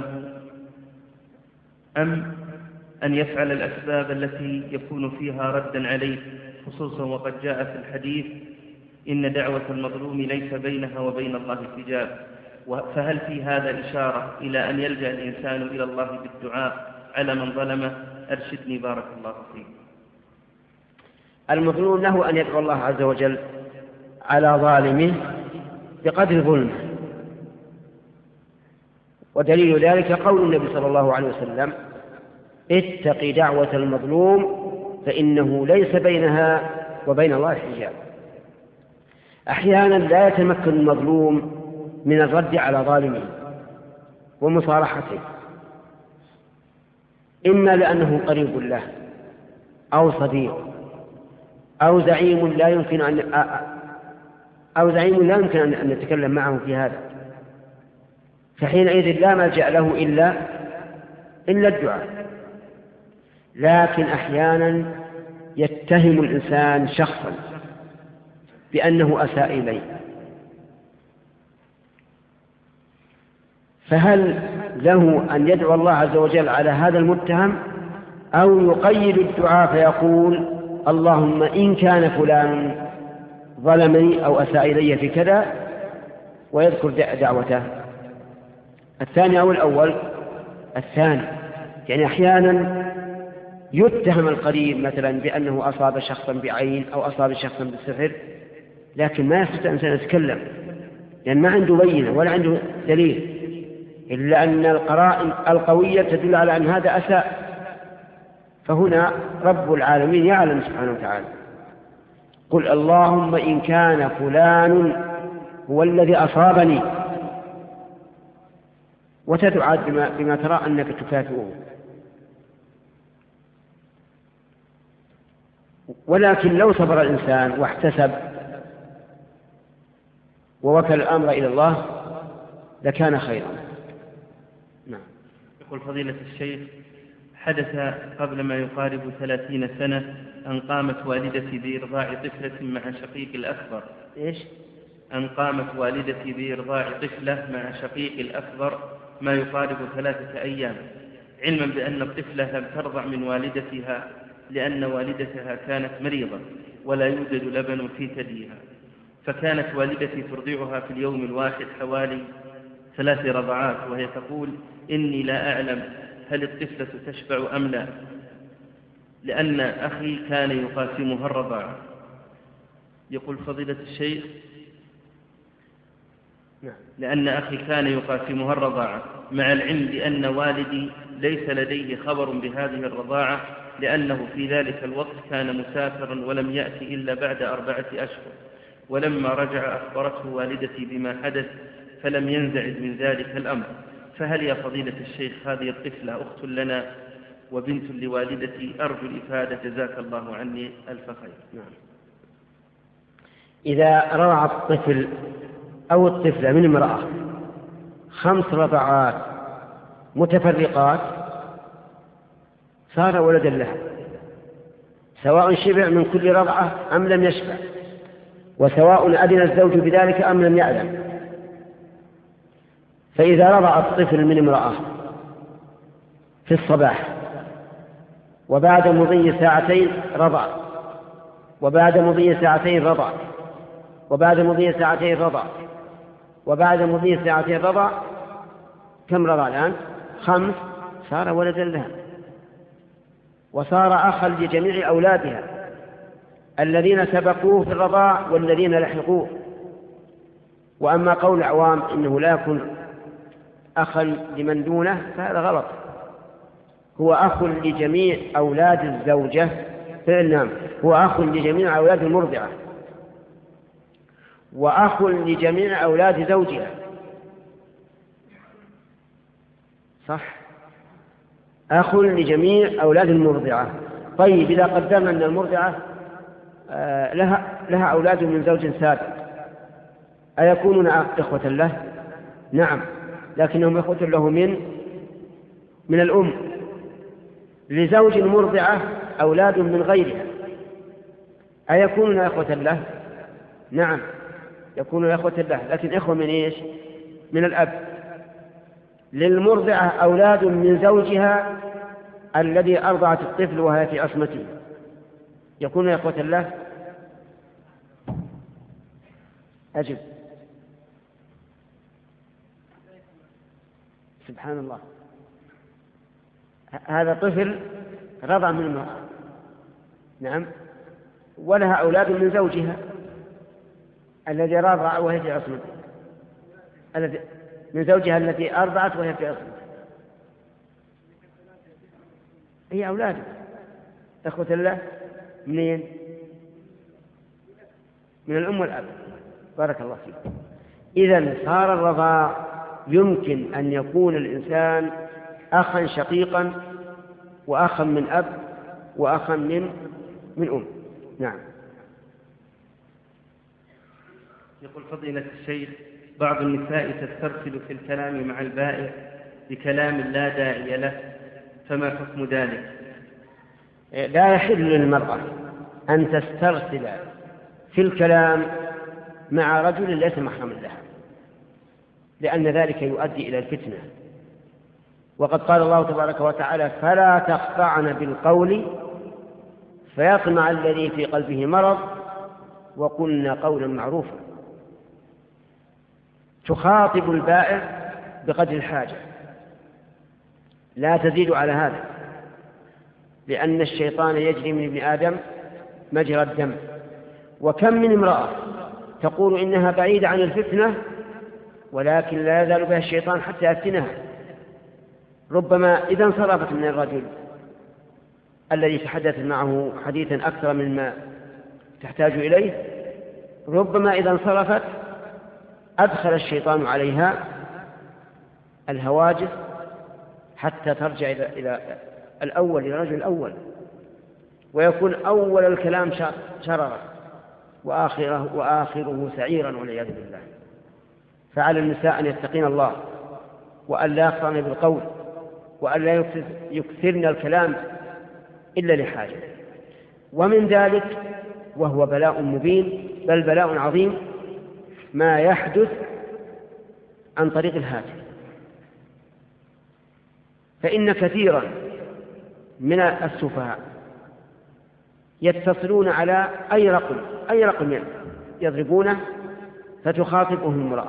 S2: أم أن يفعل الأسباب التي يكون فيها ردا عليه، خصوصا وقد جاء في الحديث إن دعوة المظلوم ليس بينها وبين الله حجاب؟ فهل في هذا إشارة إلى أن يلجأ الإنسان إلى الله بالدعاء على من ظلمه؟ أرشدني بارك الله فيك.
S1: المظلوم له أن يدعو الله عز وجل على ظالمه بقدر ظلمه، ودليل ذلك قول النبي صلى الله عليه وسلم: اتق دعوة المظلوم فإنه ليس بينها وبين الله حجاب. أحيانا لا يتمكن المظلوم من الرد على ظالمه ومصالحته، إما لأنه قريب له أو صديق أو زعيم لا يمكن أن أو زعيم لا يمكن أن نتكلم معه في هذا، فحينئذ لا ملجأ له إلا إلا الدعاء. لكن أحيانا يتهم الإنسان شخصا بأنه أساء إليه، فهل له أن يدعو الله عز وجل على هذا المتهم، أو يقيد الدعاء فيقول: اللهم إن كان فلان ظلمني أو أساء إلي في كذا، ويذكر دعوته؟ الثاني أو الأول؟ الثاني. يعني أحيانا يتهم القريب مثلا بأنه أصاب شخصا بعين أو أصاب شخصا بالسحر، لكن ما يستطيع أن يتكلم، لأن ما عنده بينة ولا عنده دليل، إلا أن القرائن القوية تدل على أن هذا أساء. فهنا رب العالمين يعلم سبحانه وتعالى: قل اللهم إن كان فلان هو الذي أصابني، وتدعى بما, بما ترى أنك تكافئه. ولكن لو صبر الإنسان واحتسب ووكل الأمر إلى الله لكان خيرا.
S2: نعم. يقول فضيلة الشيخ: حدث قبل ما يقارب ثلاثين سنة أن قامت والدتي بإرضاع طفلة مع شقيق الأكبر.
S1: إيش؟
S2: أن قامت والدتي بإرضاع طفلة مع شقيق الأكبر ما يقارب ثلاثة أيام، علما بأن الطفلة لم ترضع من والدتها لأن والدتها كانت مريضة ولا يوجد لبن في ثديها، فكانت والدتي ترضعها في اليوم الواحد حوالي ثلاث رضعات، وهي تقول: إني لا أعلم هل الطفلة تشبع أم لا، لأن أخي كان يقاسمها الرضاعة. يقول فضيلة الشيخ: لأن أخي كان يقاسمها الرضاعة، مع العلم بأن والدي ليس لديه خبر بهذه الرضاعة، لأنه في ذلك الوقت كان مسافرا ولم يأتي إلا بعد أربعة أشهر، ولما رجع أخبرته والدتي بما حدث فلم ينزعج من ذلك الأمر. فهل يا فضيلة الشيخ هذه الطفلة أخت لنا وبنت لوالدتي؟ أرجو الإفادة جزاك الله عني ألف خير.
S1: نعم. إذا رضع الطفل أو الطفلة من امرأة خمس رضعات متفرقات صار ولدا لها، سواء شبع من كل رضعة أم لم يشبع، وسواء أذن الزوج بذلك أم لم يأذن. فإذا رضع الطفل من امرأة في الصباح وبعد مضي ساعتين رضع، وبعد مضي ساعتين رضع، وبعد مضي ساعتين رضع، وبعد مضي ساعتين رضع، كم رضع الآن؟ خمس، صار ولدا لها، وصار أخا لجميع أولادها الذين سبقوه في الرضاع والذين لحقوه. وأما قول العوام إنه لا يكون أخا لمن دونه فهذا غلط، هو أخ لجميع أولاد الزوجة، نعم هو أخ لجميع أولاد المرضعة، وأخ لجميع أولاد زوجها، صح، أخ لجميع أولاد المرضعة. طيب إذا قدرنا أن المرضعة لها, لها أولاد من زوج سابق، أيكونون إخوة له؟ نعم، لكنهم إخوة له من من الأم. لزوج المرضعة أولاد من غيرها، أيكونون إخوة له؟ نعم، يكونون إخوة له، لكن إخوة من إيش؟ من الأب. للمرضعة أولاد من زوجها الذي أرضعت الطفل وهي في عصمته، يكونون إخوة له؟ أجب. سبحان الله، هذا طفل رضع من امرأة، نعم، ولها أولاد من زوجها الذي رضع وهي في عصمته، الذي من زوجها التي أرضعت وهي في عصمته، هي أولاد إخوة الله منين؟ من الأم والأب. بارك الله فيك. إذن صار الرضاع يمكن أن يكون الإنسان أخا شقيقا وأخا من أب وأخا من من أم. نعم.
S2: يقول فضيلة الشيخ: بعض النساء تسترسل في الكلام مع البائع بكلام لا داعي له، فما حكم ذلك؟
S1: لا يحل للمرأة أن تسترسل في الكلام مع رجل ليس محرما لها، لأن ذلك يؤدي إلى الفتنة. وقد قال الله تبارك وتعالى: فلا تخضعن بالقول فيطمع الذي في قلبه مرض وقلن قولا معروفا. تخاطب البائع بقدر الحاجة، لا تزيد على هذا، لأن الشيطان يجري من ابن آدم مجرى الدم. وكم من امرأة تقول إنها بعيدة عن الفتنة ولكن لا يزال بها الشيطان حتى يفتنها. ربما إذا انصرفت من الرجل الذي تحدث معه حديثا أكثر مما تحتاج إليه، ربما إذا انصرفت أدخل الشيطان عليها الهواجس حتى ترجع إلى, إلى الأول، إلى الرجل الأول، ويكون أول الكلام شررا وآخره, وآخره سعيرا والعياذ بالله. فعلى النساء أن يتقين الله وأن لا يخضعن بالقول وأن لا يكثرن الكلام إلا لحاجة. ومن ذلك، وهو بلاء مبين بل بلاء عظيم، ما يحدث عن طريق الهاتف. فإن كثيرا من السفهاء يتصلون على أي رقم أي رقم يضربونه فتخاطبهم امرأة،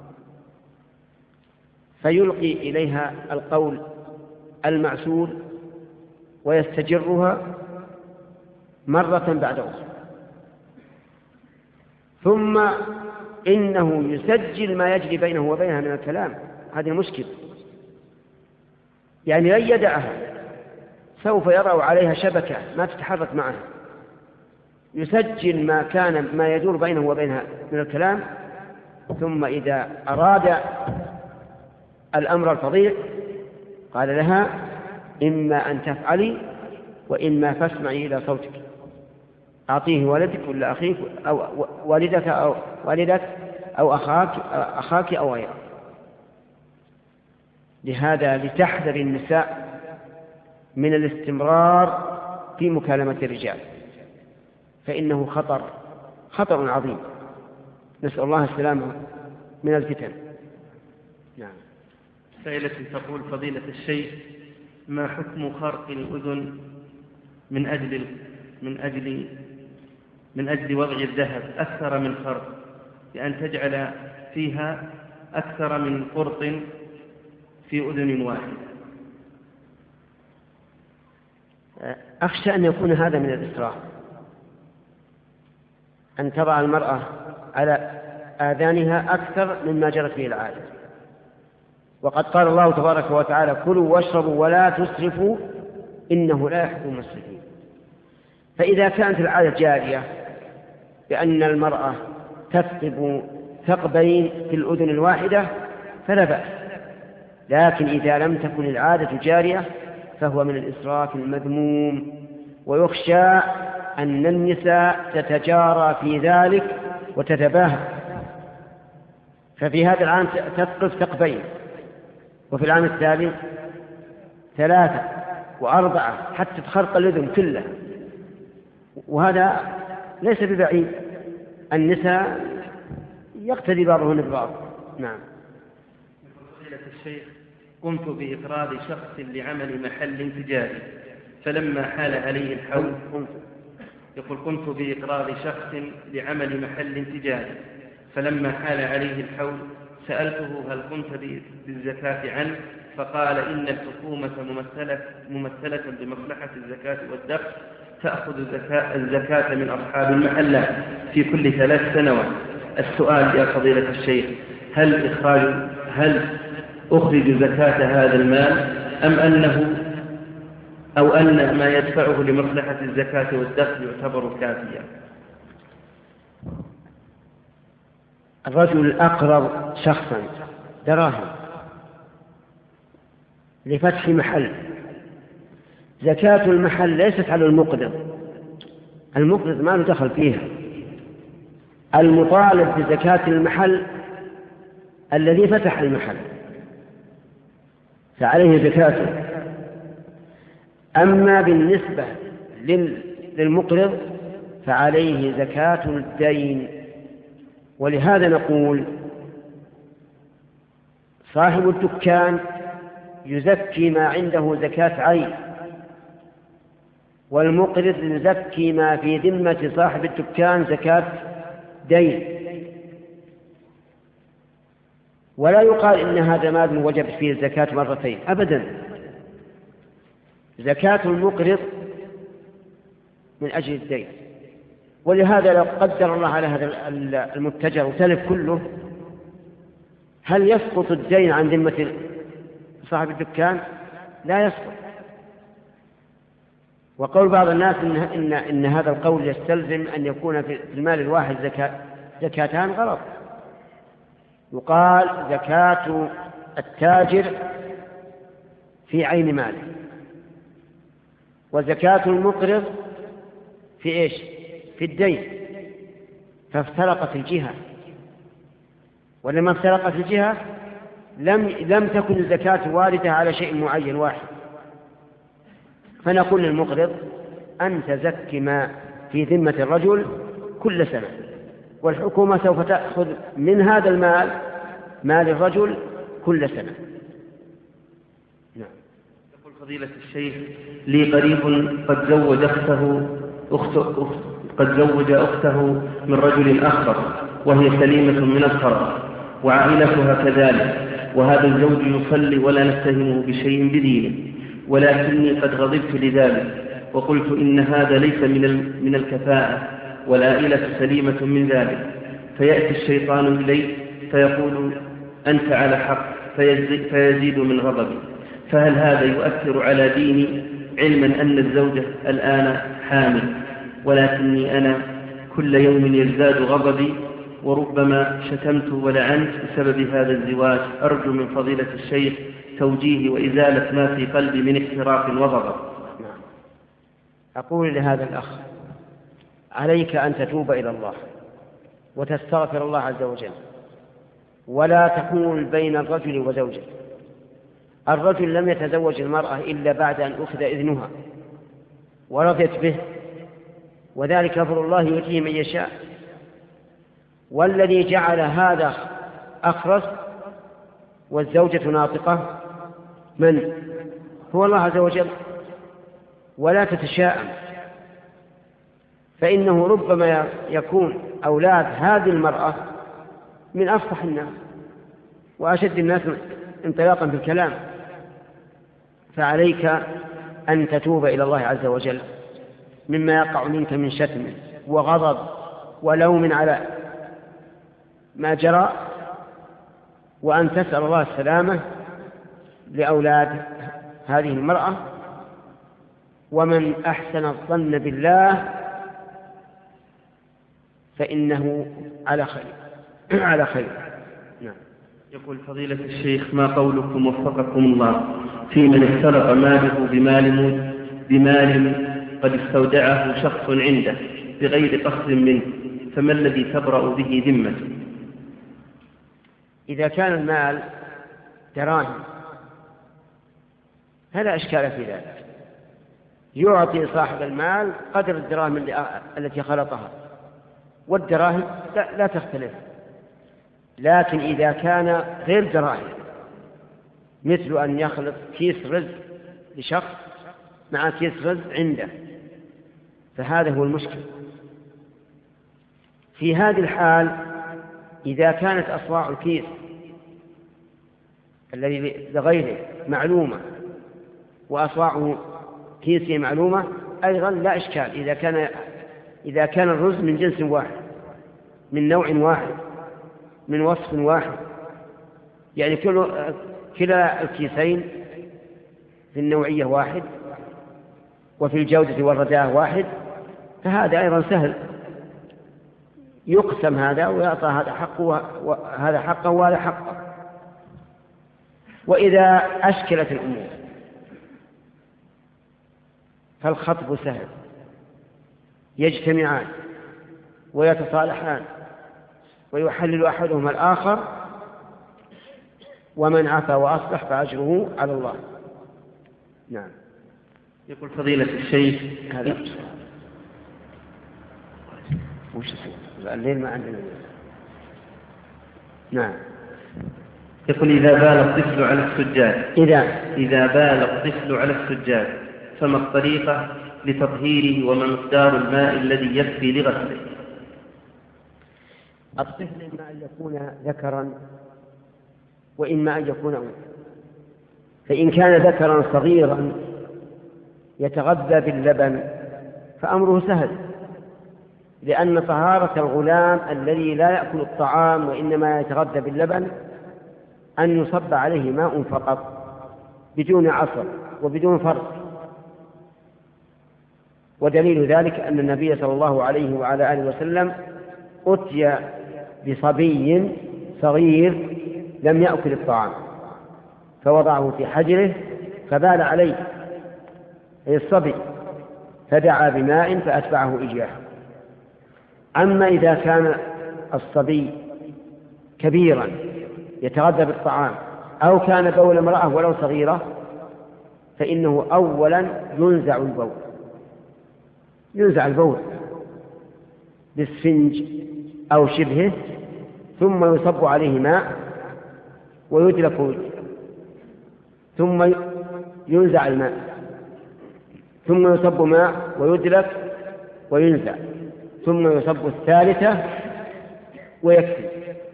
S1: فيلقي إليها القول المعسول ويستجرها مرة بعد أخرى، ثم إنه يسجل ما يجري بينه وبينها من الكلام. هذه مشكلة، يعني لن يدعها، سوف يضع عليها شبكة ما تتحرك معها، يسجل ما كان ما يدور بينه وبينها من الكلام، ثم إذا أراد الأمر الفظيع قال لها: إما أن تفعلي وإما فاسمعي إلى صوتك، أعطيه ولدك ولا أخيك أو والدك أو والدك أو أخاك أخاك أو غيره. لهذا لتحذر النساء من الاستمرار في مكالمة الرجال، فإنه خطر خطر عظيم، نسأل الله السلامة من الفتن. نعم.
S2: سائلة تقول: فضيلة الشيخ، ما حكم خرق الأذن من أجل من أجل من أجل وضع الذهب أكثر من خرق، بأن تجعل فيها أكثر من قرط في أذن واحدة؟
S1: أخشى أن يكون هذا من الإسراف، أن تضع المرأة على آذانها أكثر مما جرت به العادة، وقد قال الله تبارك وتعالى: كلوا واشربوا ولا تسرفوا إنه لا يحب المسرفين. فإذا كانت العادة جارية بأن المرأة تثقب ثقبين في الأذن الواحدة فلا بأس، لكن إذا لم تكن العادة جارية فهو من الإسراف المذموم، ويخشى أن النساء تتجارى في ذلك وتتباهى، ففي هذا العام تثقب ثقبين، وفي العام التالي ثلاثة وأربعة حتى تخرق الأذن كلها، وهذا ليس ببعيد. النساء يقتدي بعضهن ببعض. نعم.
S2: فضيلة الشيخ، قمت بإقراض شخص لعمل محل تجاري، فلما حال عليه الحول يقول قمت بإقراض شخص لعمل محل تجاري فلما حال عليه الحول سألته: هل قمت بالزكاة عنه؟ فقال: إن الحكومة ممثلة, ممثلة بمصلحة الزكاة والدخل تأخذ الزكاة من أصحاب المحلات في كل ثلاث سنوات. السؤال يا فضيلة الشيخ: هل إخراج هل أخرج زكاة هذا المال أم أنه أو أن ما يدفعه لمصلحة الزكاة والدخل يعتبر كافيا؟
S1: الرجل أقرض شخصا دراهم لفتح محل، زكاة المحل ليست على المقرض، المقرض ما له دخل فيها، المطالب بزكاة المحل الذي فتح المحل فعليه زكاته. أما بالنسبة للمقرض فعليه زكاة الدين. ولهذا نقول: صاحب الدكان يزكي ما عنده زكاة عين، والمقرض يزكي ما في ذمة صاحب الدكان زكاة دين. ولا يقال إن هذا مال وجب فيه الزكاة مرتين أبدا. زكاة المقرض من أجل الدين. ولهذا لو قدر الله على هذا المتجر وتلف كله، هل يسقط الدين عن ذمة صاحب الدكان؟ لا يسقط. وقول بعض الناس إن, إن, إن هذا القول يستلزم أن يكون في المال الواحد زكاة زكاتان غلط. يقال: زكاة التاجر في عين ماله، وزكاة المقرض في إيش؟ في الدين. فافترقت الجهة، ولما افترقت الجهة لم, لم تكن الزكاة واردة على شيء معين واحد. فنقول للمقرض: أنت زكي ما في ذمة الرجل كل سنة، والحكومة سوف تأخذ من هذا المال مال الرجل كل سنة.
S2: نعم. يقول فضيلة الشيخ: لي قريب قد زوج أخته أخت أخت قد زوج أخته من رجل آخر وهي سليمة من الخرق وعائلتها كذلك، وهذا الزوج يصلي ولا نتهمه بشيء بدينه، ولكني قد غضبت لذلك وقلت إن هذا ليس من من الكفاءة والعائلة سليمة من ذلك. فيأتي الشيطان إلي فيقول: أنت على حق، فيزيد من غضبي. فهل هذا يؤثر على ديني، علما أن الزوجة الآن حامل، ولكني أنا كل يوم يزداد غضبي وربما شتمت ولعنت بسبب هذا الزواج؟ أرجو من فضيلة الشيخ توجيه وإزالة ما في قلبي من احتراق وغضب.
S1: أقول لهذا الأخ: عليك أن تتوب إلى الله وتستغفر الله عز وجل، ولا تكون بين الرجل وزوجه. الرجل لم يتزوج المرأة إلا بعد أن أخذ إذنها ورضيت به، وذلك فضل الله يؤتيه من يشاء. والذي جعل هذا أخرس والزوجة ناطقة من هو الله عز وجل، ولا تتشاءم، فإنه ربما يكون أولاد هذه المرأة من أفصح الناس وأشد الناس انطلاقا في الكلام، فعليك أن تتوب إلى الله عز وجل مما يقع منك من شتم وغضب ولوم على ما جرى، وأن تسأل الله السلامة لأولاد هذه المرأة. ومن أحسن الظن بالله فإنه على خير على خير. نعم.
S2: يقول فضيلة الشيخ: ما قولكم وفقكم الله في من اختلط ماله بمال بمال قد استودعه شخص عنده بغير قصد منه، فما الذي تبرأ به ذمته؟
S1: إذا كان المال دراهم فلا إشكال في ذلك، يعطي صاحب المال قدر الدراهم التي خلطها، والدراهم لا, لا تختلف. لكن إذا كان غير دراهم، مثل أن يخلط كيس رزق لشخص مع كيس رزق عنده، فهذا هو المشكل. في هذه الحال إذا كانت أصواع الكيس الذي لغيره معلومة وأصواع كيسه معلومة أيضا لا إشكال، إذا كان إذا كان الرز من جنس واحد من نوع واحد من وصف واحد، يعني كل كلا الكيسين في النوعية واحد وفي الجودة والرداء واحد، فهذا أيضا سهل، يقسم هذا ويعطى هذا حقه وهذا حقه وهذا حقه. وإذا أشكلت الأمور فالخطب سهل، يجتمعان ويتصالحان ويحلل أحدهما الآخر، ومن عفا وأصلح فأجره على الله. نعم.
S2: يقول فضيلة الشيخ
S1: هذا وش الليل ما عندنا. نعم.
S2: يقول إذا بال الطفل على السجاد
S1: إذا
S2: إذا بال الطفل على السجاد فما الطريقة لتطهيره وما مقدار الماء الذي يكفي لغسله؟
S1: الطفل إما أن يكون ذكرا وإما أن يكون أنثى، فإن كان ذكرا صغيرا يتغذى باللبن فأمره سهل، لأن طهارة الغلام الذي لا يأكل الطعام وإنما يتغذى باللبن أن يصب عليه ماء فقط بدون عصر وبدون فرق. ودليل ذلك أن النبي صلى الله عليه وعلى آله وسلم أتي بصبي صغير لم يأكل الطعام فوضعه في حجره فبال عليه أي الصبي، فدعا بماء فأتبعه إياه. أما إذا كان الصبي كبيرا يتغذى بالطعام أو كان بول امرأة ولو صغيرة، فإنه أولا ينزع البول ينزع البول بالسفنج أو شبهه، ثم يصب عليه ماء ويدلك، ثم ينزع الماء، ثم يصب ماء ويدلك وينزع، ثم يصب الثالثة ويكفي.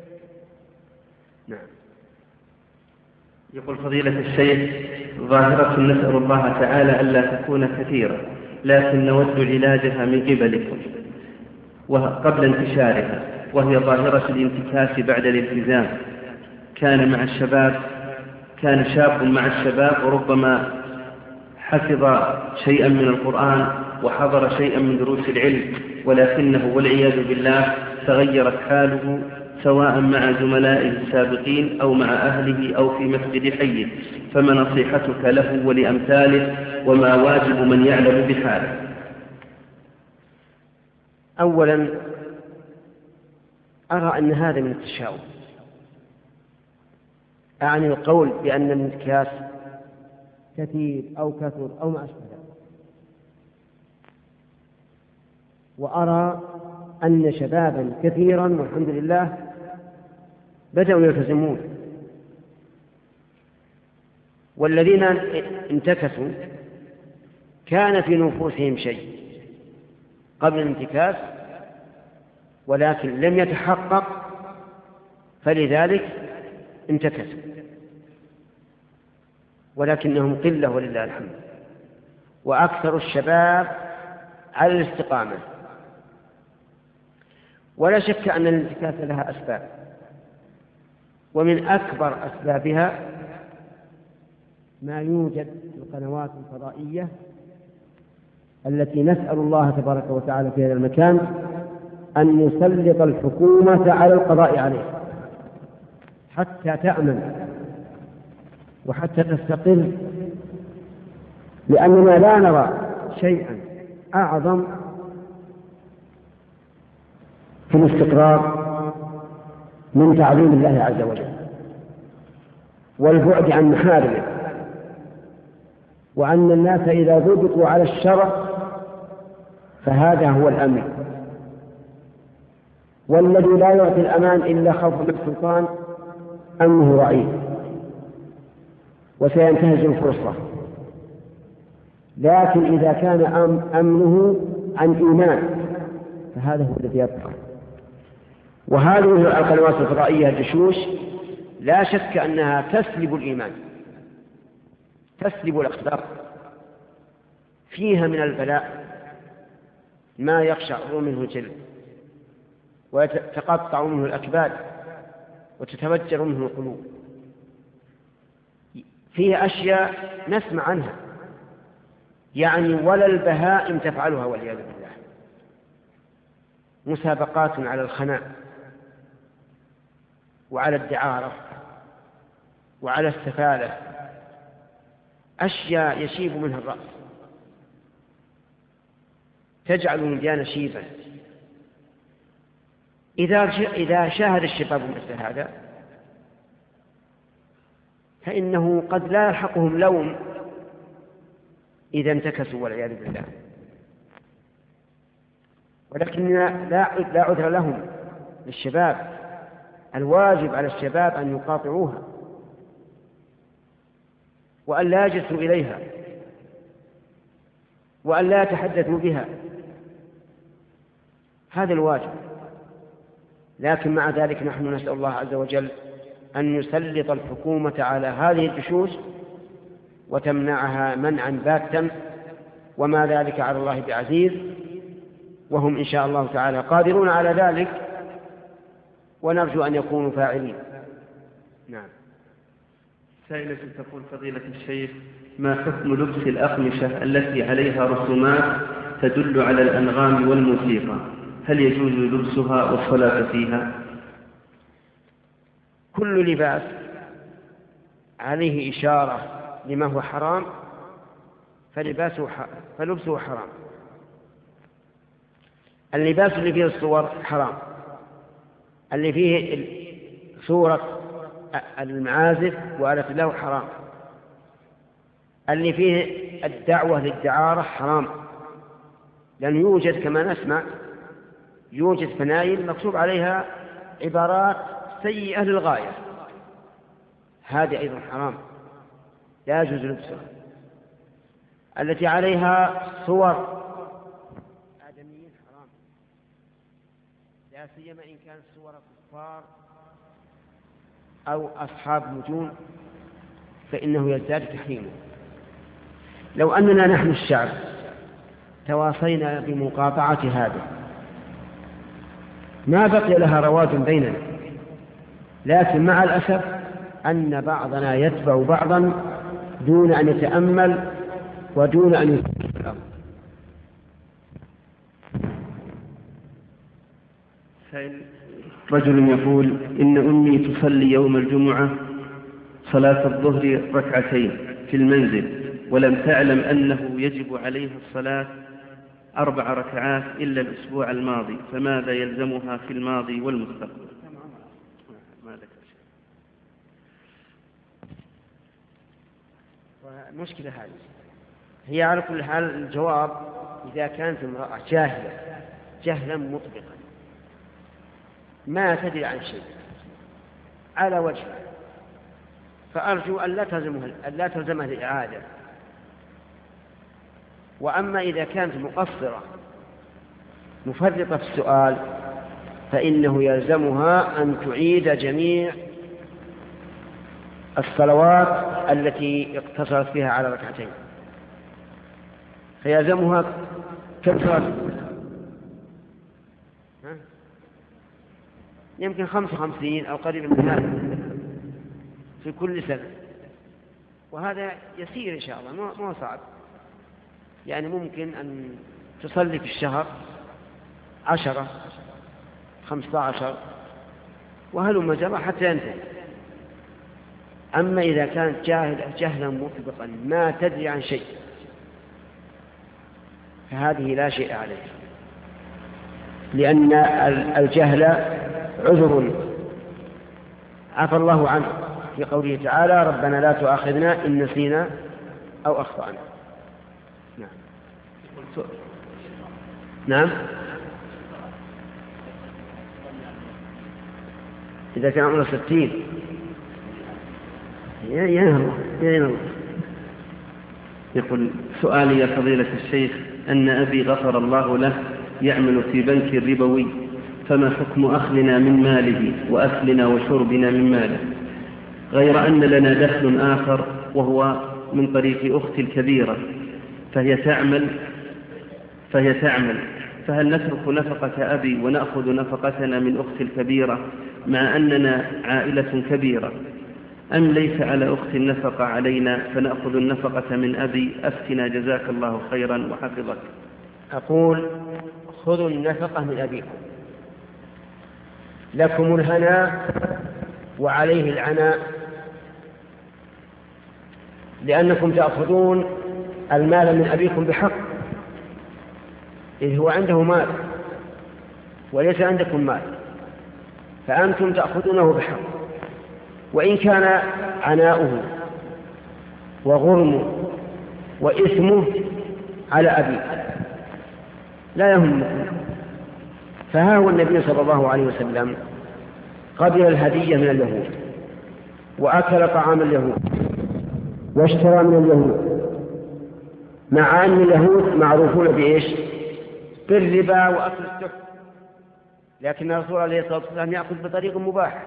S1: نعم.
S2: يقول فضيلة الشيخ: ظاهرة نسأل الله تعالى ألا تكون كثيرة، لكن نود علاجها من قبلكم وقبل انتشارها، وهي ظاهرة الانتكاس بعد الالتزام. كان مع الشباب كان شاب مع الشباب وربما حفظ شيئا من القرآن وحضر شيئا من دروس العلم، ولكنه والعياذ بالله تغيرت حاله سواء مع زملائه السابقين أو مع أهله أو في مسجد حيه، فما نصيحتك له ولأمثاله وما واجب من يعلم بحاله؟
S1: أولا أرى أن هذا من التشاؤم، أعني القول بأن الانتكاس كثير أو كثر أو ما أشبه ذلك، وأرى أن شبابا كثيرا والحمد لله بدأوا يلتزمون والذين انتكسوا كان في نفوسهم شيء قبل الانتكاس ولكن لم يتحقق فلذلك انتكسوا، ولكنهم قلة ولله الحمد، وأكثر الشباب على الاستقامة. ولا شك أن الانتكاس لها أسباب، ومن أكبر أسبابها ما يوجد في القنوات الفضائية التي نسأل الله تبارك وتعالى في هذا المكان أن يسلط الحكومة على القضاء عليه حتى تأمن وحتى تستقر، لأننا لا نرى شيئا أعظم في الاستقرار من تعظيم الله عز وجل والبعد عن محارمه، وأن الناس إذا ضبطوا على الشرع فهذا هو الأمن. والذي لا يعطي الأمان إلا خوف من السلطان أمنه ضعيف وسينتهز الفرصة، لكن إذا كان أمنه عن إيمان فهذا هو الذي يبقى. وهذه القنوات الفضائية الدشوش لا شك أنها تسلب الإيمان، تسلب الأخلاق، فيها من البلاء ما يقشعر منه الجلد ويتقطع منه الأكباد وتتفجر منه القلوب، فيها أشياء نسمع عنها يعني ولا البهائم تفعلها والعياذ بالله، مسابقات على الخناء وعلى الدعارة وعلى السفالة، أشياء يشيب منها الرأس تجعل الولدان شيبا. إذا إذا شاهد الشباب مثل هذا فإنه قد لا يلحقهم لوم إذا انتكسوا والعياذ بالله، ولكن لا لا عذر لهم للشباب. الواجب على الشباب أن يقاطعوها وأن لا يجلسوا إليها وأن لا يتحدثوا بها، هذا الواجب. لكن مع ذلك نحن نسأل الله عز وجل أن يسلط الحكومة على هذه الدشوش وتمنعها منعا باتا، وما ذلك على الله بعزيز، وهم إن شاء الله تعالى قادرون على ذلك، ونرجو أن يكونوا فاعلين. نعم.
S2: سائلة تقول فضيلة الشيخ: ما حكم لبس الأقمشة التي عليها رسومات تدل على الأنغام والموسيقى؟ هل يجوز لبسها والصلاة فيها؟
S1: كل لباس عليه إشارة لما هو حرام فلباسه فلبسه حرام. اللباس اللي فيه الصور حرام، اللي فيه صورة المعازف وآلة الله حرام، اللي فيه الدعوة للدعارة حرام، لأنه يوجد كما نسمع يوجد فنايل مكتوب عليها عبارات سيئة للغاية، هذه أيضا حرام لا يجوز لبسها. التي عليها صور آدميين حرام، لا سيما إن كانت صور كفار أو أصحاب نجوم فإنه يزداد تحريمه. لو أننا نحن الشعب تواصينا بمقاطعة هذا ما بقي لها رواج بيننا، لكن مع الأسف أن بعضنا يتبع بعضا دون أن يتأمل ودون أن يفكر في الأمر.
S2: رجل يقول: إن أمي تصلي يوم الجمعة صلاة الظهر ركعتين في المنزل، ولم تعلم أنه يجب عليها الصلاة أربع ركعات إلا الأسبوع الماضي، فماذا يلزمها في الماضي والمستقبل؟ ما ذكر شيء.
S1: مشكلة هذه هي على كل حال. الجواب: إذا كانت امرأة جاهلة جهلا مطبقا ما تدري عن شيء على وجهها فأرجو أن لا تلزمه أن لا تلزمه الإعادة. وأما إذا كانت مقصرة مفرطة في السؤال فإنه يلزمها أن تعيد جميع الصلوات التي اقتصرت فيها على ركعتين، فيلزمها كم صلاة؟ يمكن خمس وخمسين أو قريب من هذا في كل سنة، وهذا يسير إن شاء الله، ما صعب. يعني ممكن أن تصلي في الشهر عشرة خمسة عشر وهلم جرى حتى ينتهي. أما إذا كانت جاهلة جهلا مسبقا ما تدري عن شيء فهذه لا شيء عليه، لأن الجهل عذر عفى الله عنه في قوله تعالى ربنا لا تؤاخذنا إن نسينا أو أخطأنا. نعم. نعم. إذا كان عمره ستين ينهر ينهر.
S2: يقول سؤالي يا فضيلة الشيخ أن أبي غفر الله له يعمل في بنك ربوي، فما حكم أخذنا من ماله وأكلنا وشربنا من ماله، غير أن لنا دخل آخر وهو من طريق أختي الكبيرة فهي تعمل فهي تعمل فهل نترك نفقة أبي ونأخذ نفقتنا من أختي الكبيرة مع أننا عائلة كبيرة، أم ليس على أختي النفقة علينا فنأخذ النفقة من أبي؟ أفتنا جزاك الله خيرا وحفظك.
S1: أقول خذوا النفقة من أبيكم، لكم الهناء وعليه العناء، لأنكم تأخذون المال من أبيكم بحق، إذ هو عنده مال وليس عندكم مال، فأنتم تأخذونه بحق. وإن كان عناؤه وغرمه وإثمه على أبيه لا يهمكم. فها هو النبي صلى الله عليه وسلم قبل الهدية من اليهود وأكل طعام اليهود واشترى من اليهود، مع أن اليهود معروفون بإيش؟ بالربا وأكل السحت، لكن الرسول عليه الصلاة والسلام يأخذ بطريق مباح.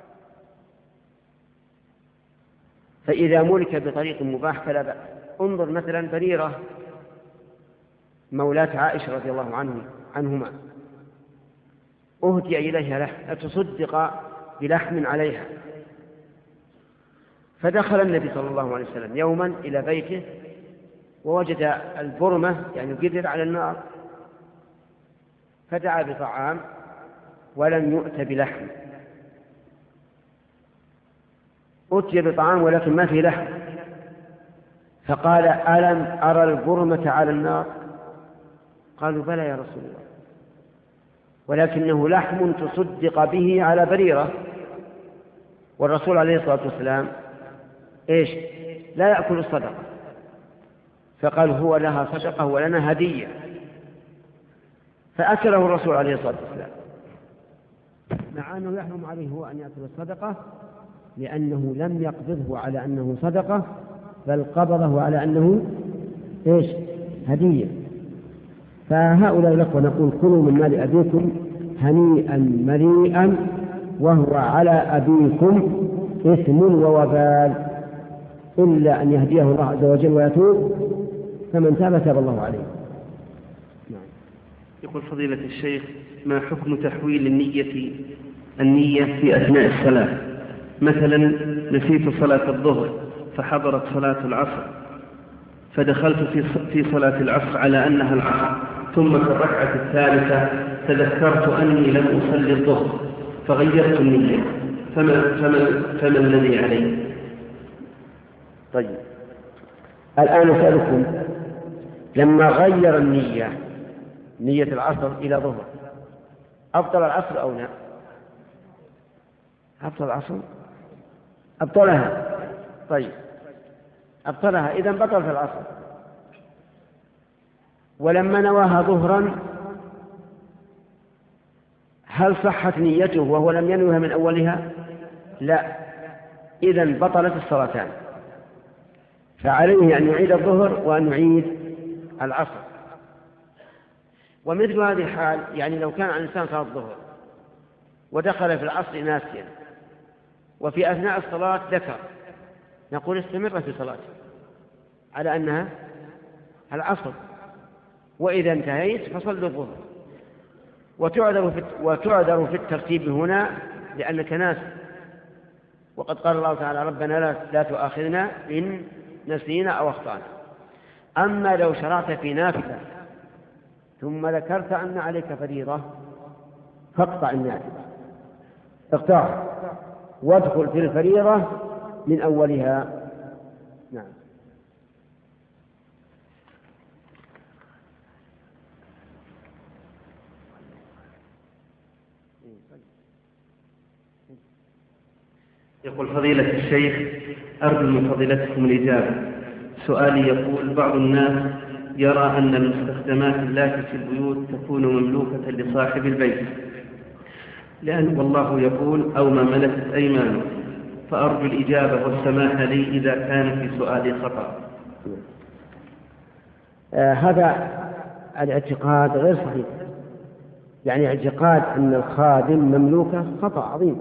S1: فإذا ملك بطريق مباح فلا بأس. انظر مثلا بريرة مولاة عائشة رضي الله عنه عنهما أهدي إليها لحم تصدق بلحم عليها، فدخل النبي صلى الله عليه وسلم يوما إلى بيته ووجد البرمة يعني القدر على النار، فدعا بطعام ولم يؤت بلحم. أتي بطعام ولكن ما فيه لحم، فقال ألم أرى البرمة على النار؟ قالوا بلى يا رسول الله، ولكنه لحم تصدق به على بريرة، والرسول عليه الصلاة والسلام إيش؟ لا يأكل الصدقة. فقال هو لها صدقة ولنا هدية، فأكله الرسول عليه الصلاة والسلام، مع أنه يحرم عليه هو أن يأكل الصدقة، لأنه لم يقبضه على أنه صدقة بل قبضه على أنه إيش؟ هدية. فهؤلاء الأخوة نقول كلوا من مال أبيكم هنيئا مريئا وهو على أبيكم إثم ووبال، إلا أن يهديه الله عز وجل ويتوب، فمن تاب تاب الله عليه.
S2: نعم. يقول فضيلة الشيخ ما حكم تحويل النية النية في أثناء الصلاة؟ مثلا نسيت صلاة الظهر فحضرت صلاة العصر فدخلت في في صلاة العصر على أنها العصر، ثم في الركعة الثالثة تذكرت أني لم أصلي الظهر فغيرت النية، فما, فما, فما الذي علي؟
S1: طيب الآن أسألكم، لما غير النية نية العصر إلى ظهر أبطل العصر أو لا؟ أبطل العصر؟ أبطلها. طيب أبطلها، إذن بطل في العصر. ولما نواها ظهرا هل صحت نيته وهو لم ينوها من أولها؟ لا، إذن بطلت الصلاتان، فعليه أن يعيد الظهر وأن يعيد العصر. ومثل هذه الحال يعني لو كان الإنسان صلى الظهر ودخل في العصر ناسيا وفي أثناء الصلاة ذكر، نقول استمر في صلاته على أنها العصر، وإذا انتهيت فصل الظهر. وتعذر في وتعذر في الترتيب هنا لأنك ناس، وقد قال الله تعالى ربنا لا, لا تؤاخذنا إن نسينا أو أخطأنا. أما لو شرعت في نافلة ثم ذكرت أن عليك فريضة فاقطع النافلة، اقطعها وادخل في الفريضة من أولها. نعم.
S2: يقول فضيلة الشيخ أرجو من فضيلتكم الإجابة. سؤالي يقول بعض الناس يرى أن المستخدمات التي في البيوت تكون مملوكة لصاحب البيت، لأن والله يقول أو ما ملكت أيمانه، فأرجو الإجابة والسماح لي إذا كان في سؤالي خطأ.
S1: آه هذا الاعتقاد غير صحيح، يعني اعتقاد أن الخادم مملوكة خطأ عظيم.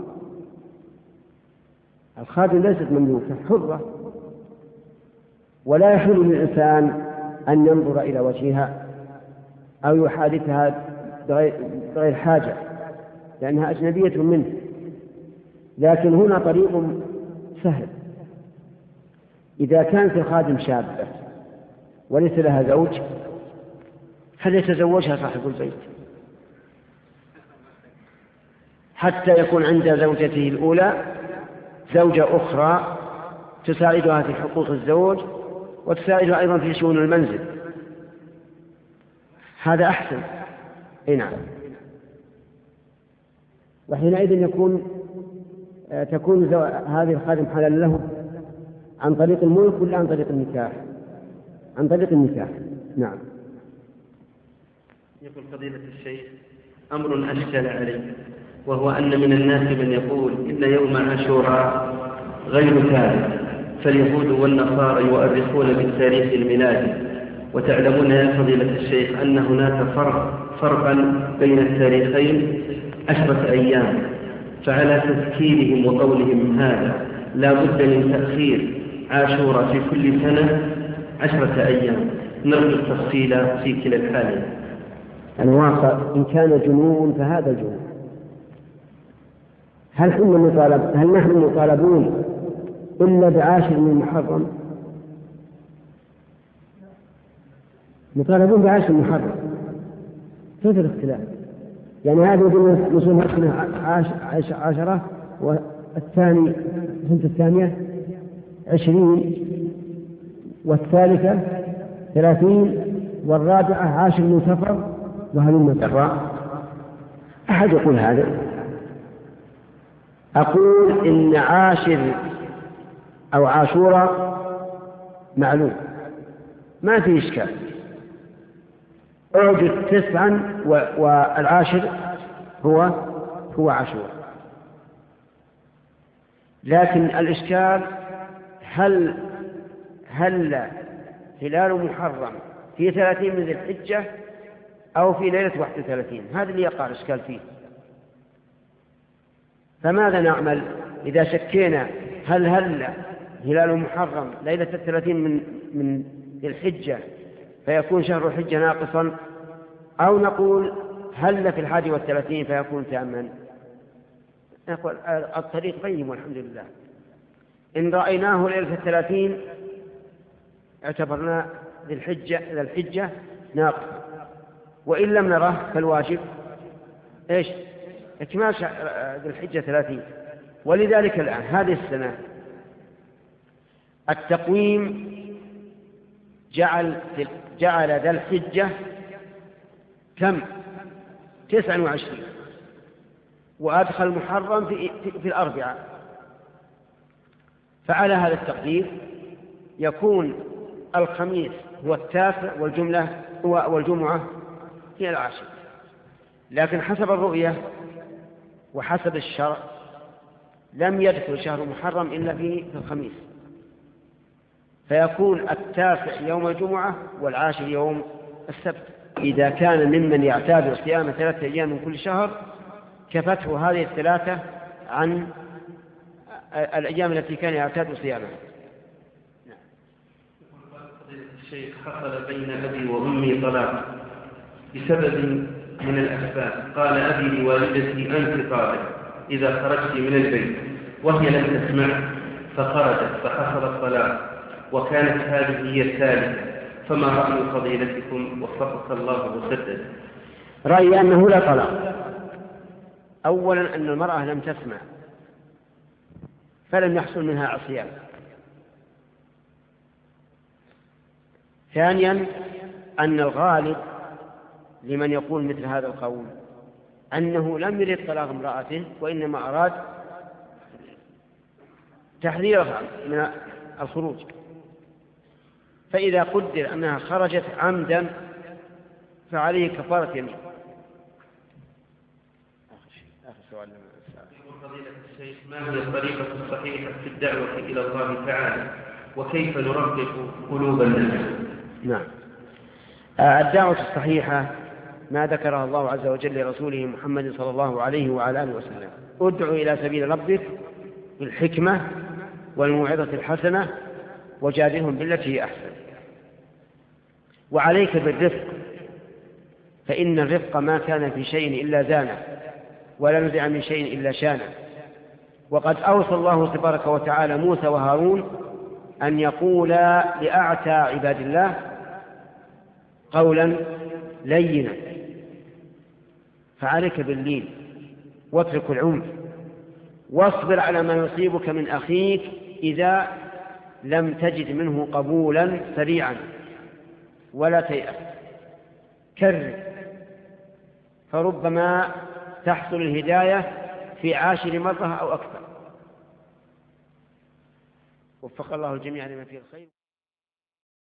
S1: الخادم ليست مملوكة، حرة، ولا يحل للإنسان أن ينظر إلى وجهها أو يحادثها بغير حاجة لأنها أجنبية منه. لكن هنا طريق سهل، إذا كانت الخادم شابة وليس لها زوج فليتزوجها صاحب البيت حتى يكون عند زوجته الأولى زوجة أخرى تساعدها في حقوق الزوج وتساعدها أيضا في شؤون المنزل. هذا أحسن. إيه نعم. وحينئذ يكون تكون هذه الخادم حلالا له عن طريق الملك ولا عن طريق النكاح؟ عن طريق النكاح. نعم.
S2: يقول فضيلة الشيخ أمر أشكل علي، وهو أن من الناس من يقول إن يوم عاشوراء غير ثابت، فاليهود والنصارى يؤرخون بالتاريخ الميلادي، وتعلمون يا فضيلة الشيخ أن هناك فرق فرقا بين التاريخين عشرة أيام، فعلى تذكيرهم وقولهم هذا لا بد من تأخير عاشوراء في كل سنة عشرة أيام. نرجو التفصيل في كلا الحالين.
S1: الواقع إن كان جنون فهذا جنون. هل نحن مطالب هل نحن مطالبون إلا بعاشر من محرم؟ مطالبون بعاشر من محرم. كيف الاختلاف؟ يعني هذا يقول نصوم عشرة والثاني سنة الثانية عشرين والثالثة ثلاثين والرابعة عاشر من سفر وهلم جرا. أحد يقول هذا؟ أقول إن عاشر أو عاشورة معلوم ما في إشكال، أعجب تسعا والعاشر هو هو عاشورة. لكن الإشكال هل هل هلال محرم في ثلاثين من ذي الحجة أو في ليلة واحد وثلاثين؟ هذا اللي يقع الإشكال فيه. فماذا نعمل إذا شكينا هل هل هلال محرم ليلة الثلاثين من من ذي الحجة فيكون شهر الحجة ناقصا، أو نقول هل في الحادي والثلاثين فيكون تاما؟ نقول الطريق بين والحمد لله. إن رأيناه ليلة الثلاثين اعتبرنا ذي الحجة ذي الحجة ناقصا، وإن لم نره فالواجب إيش؟ اكمال ذي الحجة ثلاثين. ولذلك الآن هذه السنة التقويم جعل جعل ذا الحجة كم؟ تسعة وعشرين، وأدخل محرم في, في الأربعة. فعلى هذا التقدير يكون الخميس هو التاسع والجملة والجمعة هي العاشر. لكن حسب الرؤية وحسب الشرع لم يدخل شهر محرم إلا في الخميس، فيكون التاسع يوم الجمعة والعاشر يوم السبت. إذا كان ممن يعتاد صيام ثلاثة أيام من كل شهر كفته هذه الثلاثة عن الأيام التي كان يعتاد صيامها.
S2: الشيخ حصل بين أبي وأمي طلاق بسبب من الأسباب. قال أبي لوالدتي أنت طالق إذا خرجت من البيت، وهي لم تسمع فخرجت فحصل الطلاق، وكانت هذه هي الثالثة، فما رأي فضيلتكم وفقك الله وسدد؟
S1: رأيي أنه لا طلاق. أولا أن المرأة لم تسمع فلم يحصل منها عصيان. ثانيا أن الغالب لمن يقول مثل هذا القول أنه لم يرد طلاق امرأته، وإنما أراد تحذيرها من الخروج. فإذا قدر أنها خرجت عمدا فعليه كفارة يمين. آخر سؤال.
S2: فضيلة الشيخ، ما هي الطريقة الصحيحة في الدعوة إلى الله تعالى، وكيف نرقق قلوب الناس؟
S1: نعم، الدعوة الصحيحة ما ذكرها الله عز وجل لرسوله محمد صلى الله عليه وعلى آله وسلم: ادع إلى سبيل ربك بالحكمة والموعظة الحسنة وجادلهم بالتي هي أحسن. وعليك بالرفق، فإن الرفق ما كان في شيء إلا زانه، ولا نزع من شيء إلا شانه. وقد أوصى الله تبارك وتعالى موسى وهارون أن يقولا لأعتى عباد الله قولا لينا، فعليك باللين واترك العنف، واصبر على ما يصيبك من أخيك إذا لم تجد منه قبولا سريعا، ولا تيأس، كرر، فربما تحصل الهداية في عاشر مرة أو أكثر. وفق الله الجميع لما فيه الخير.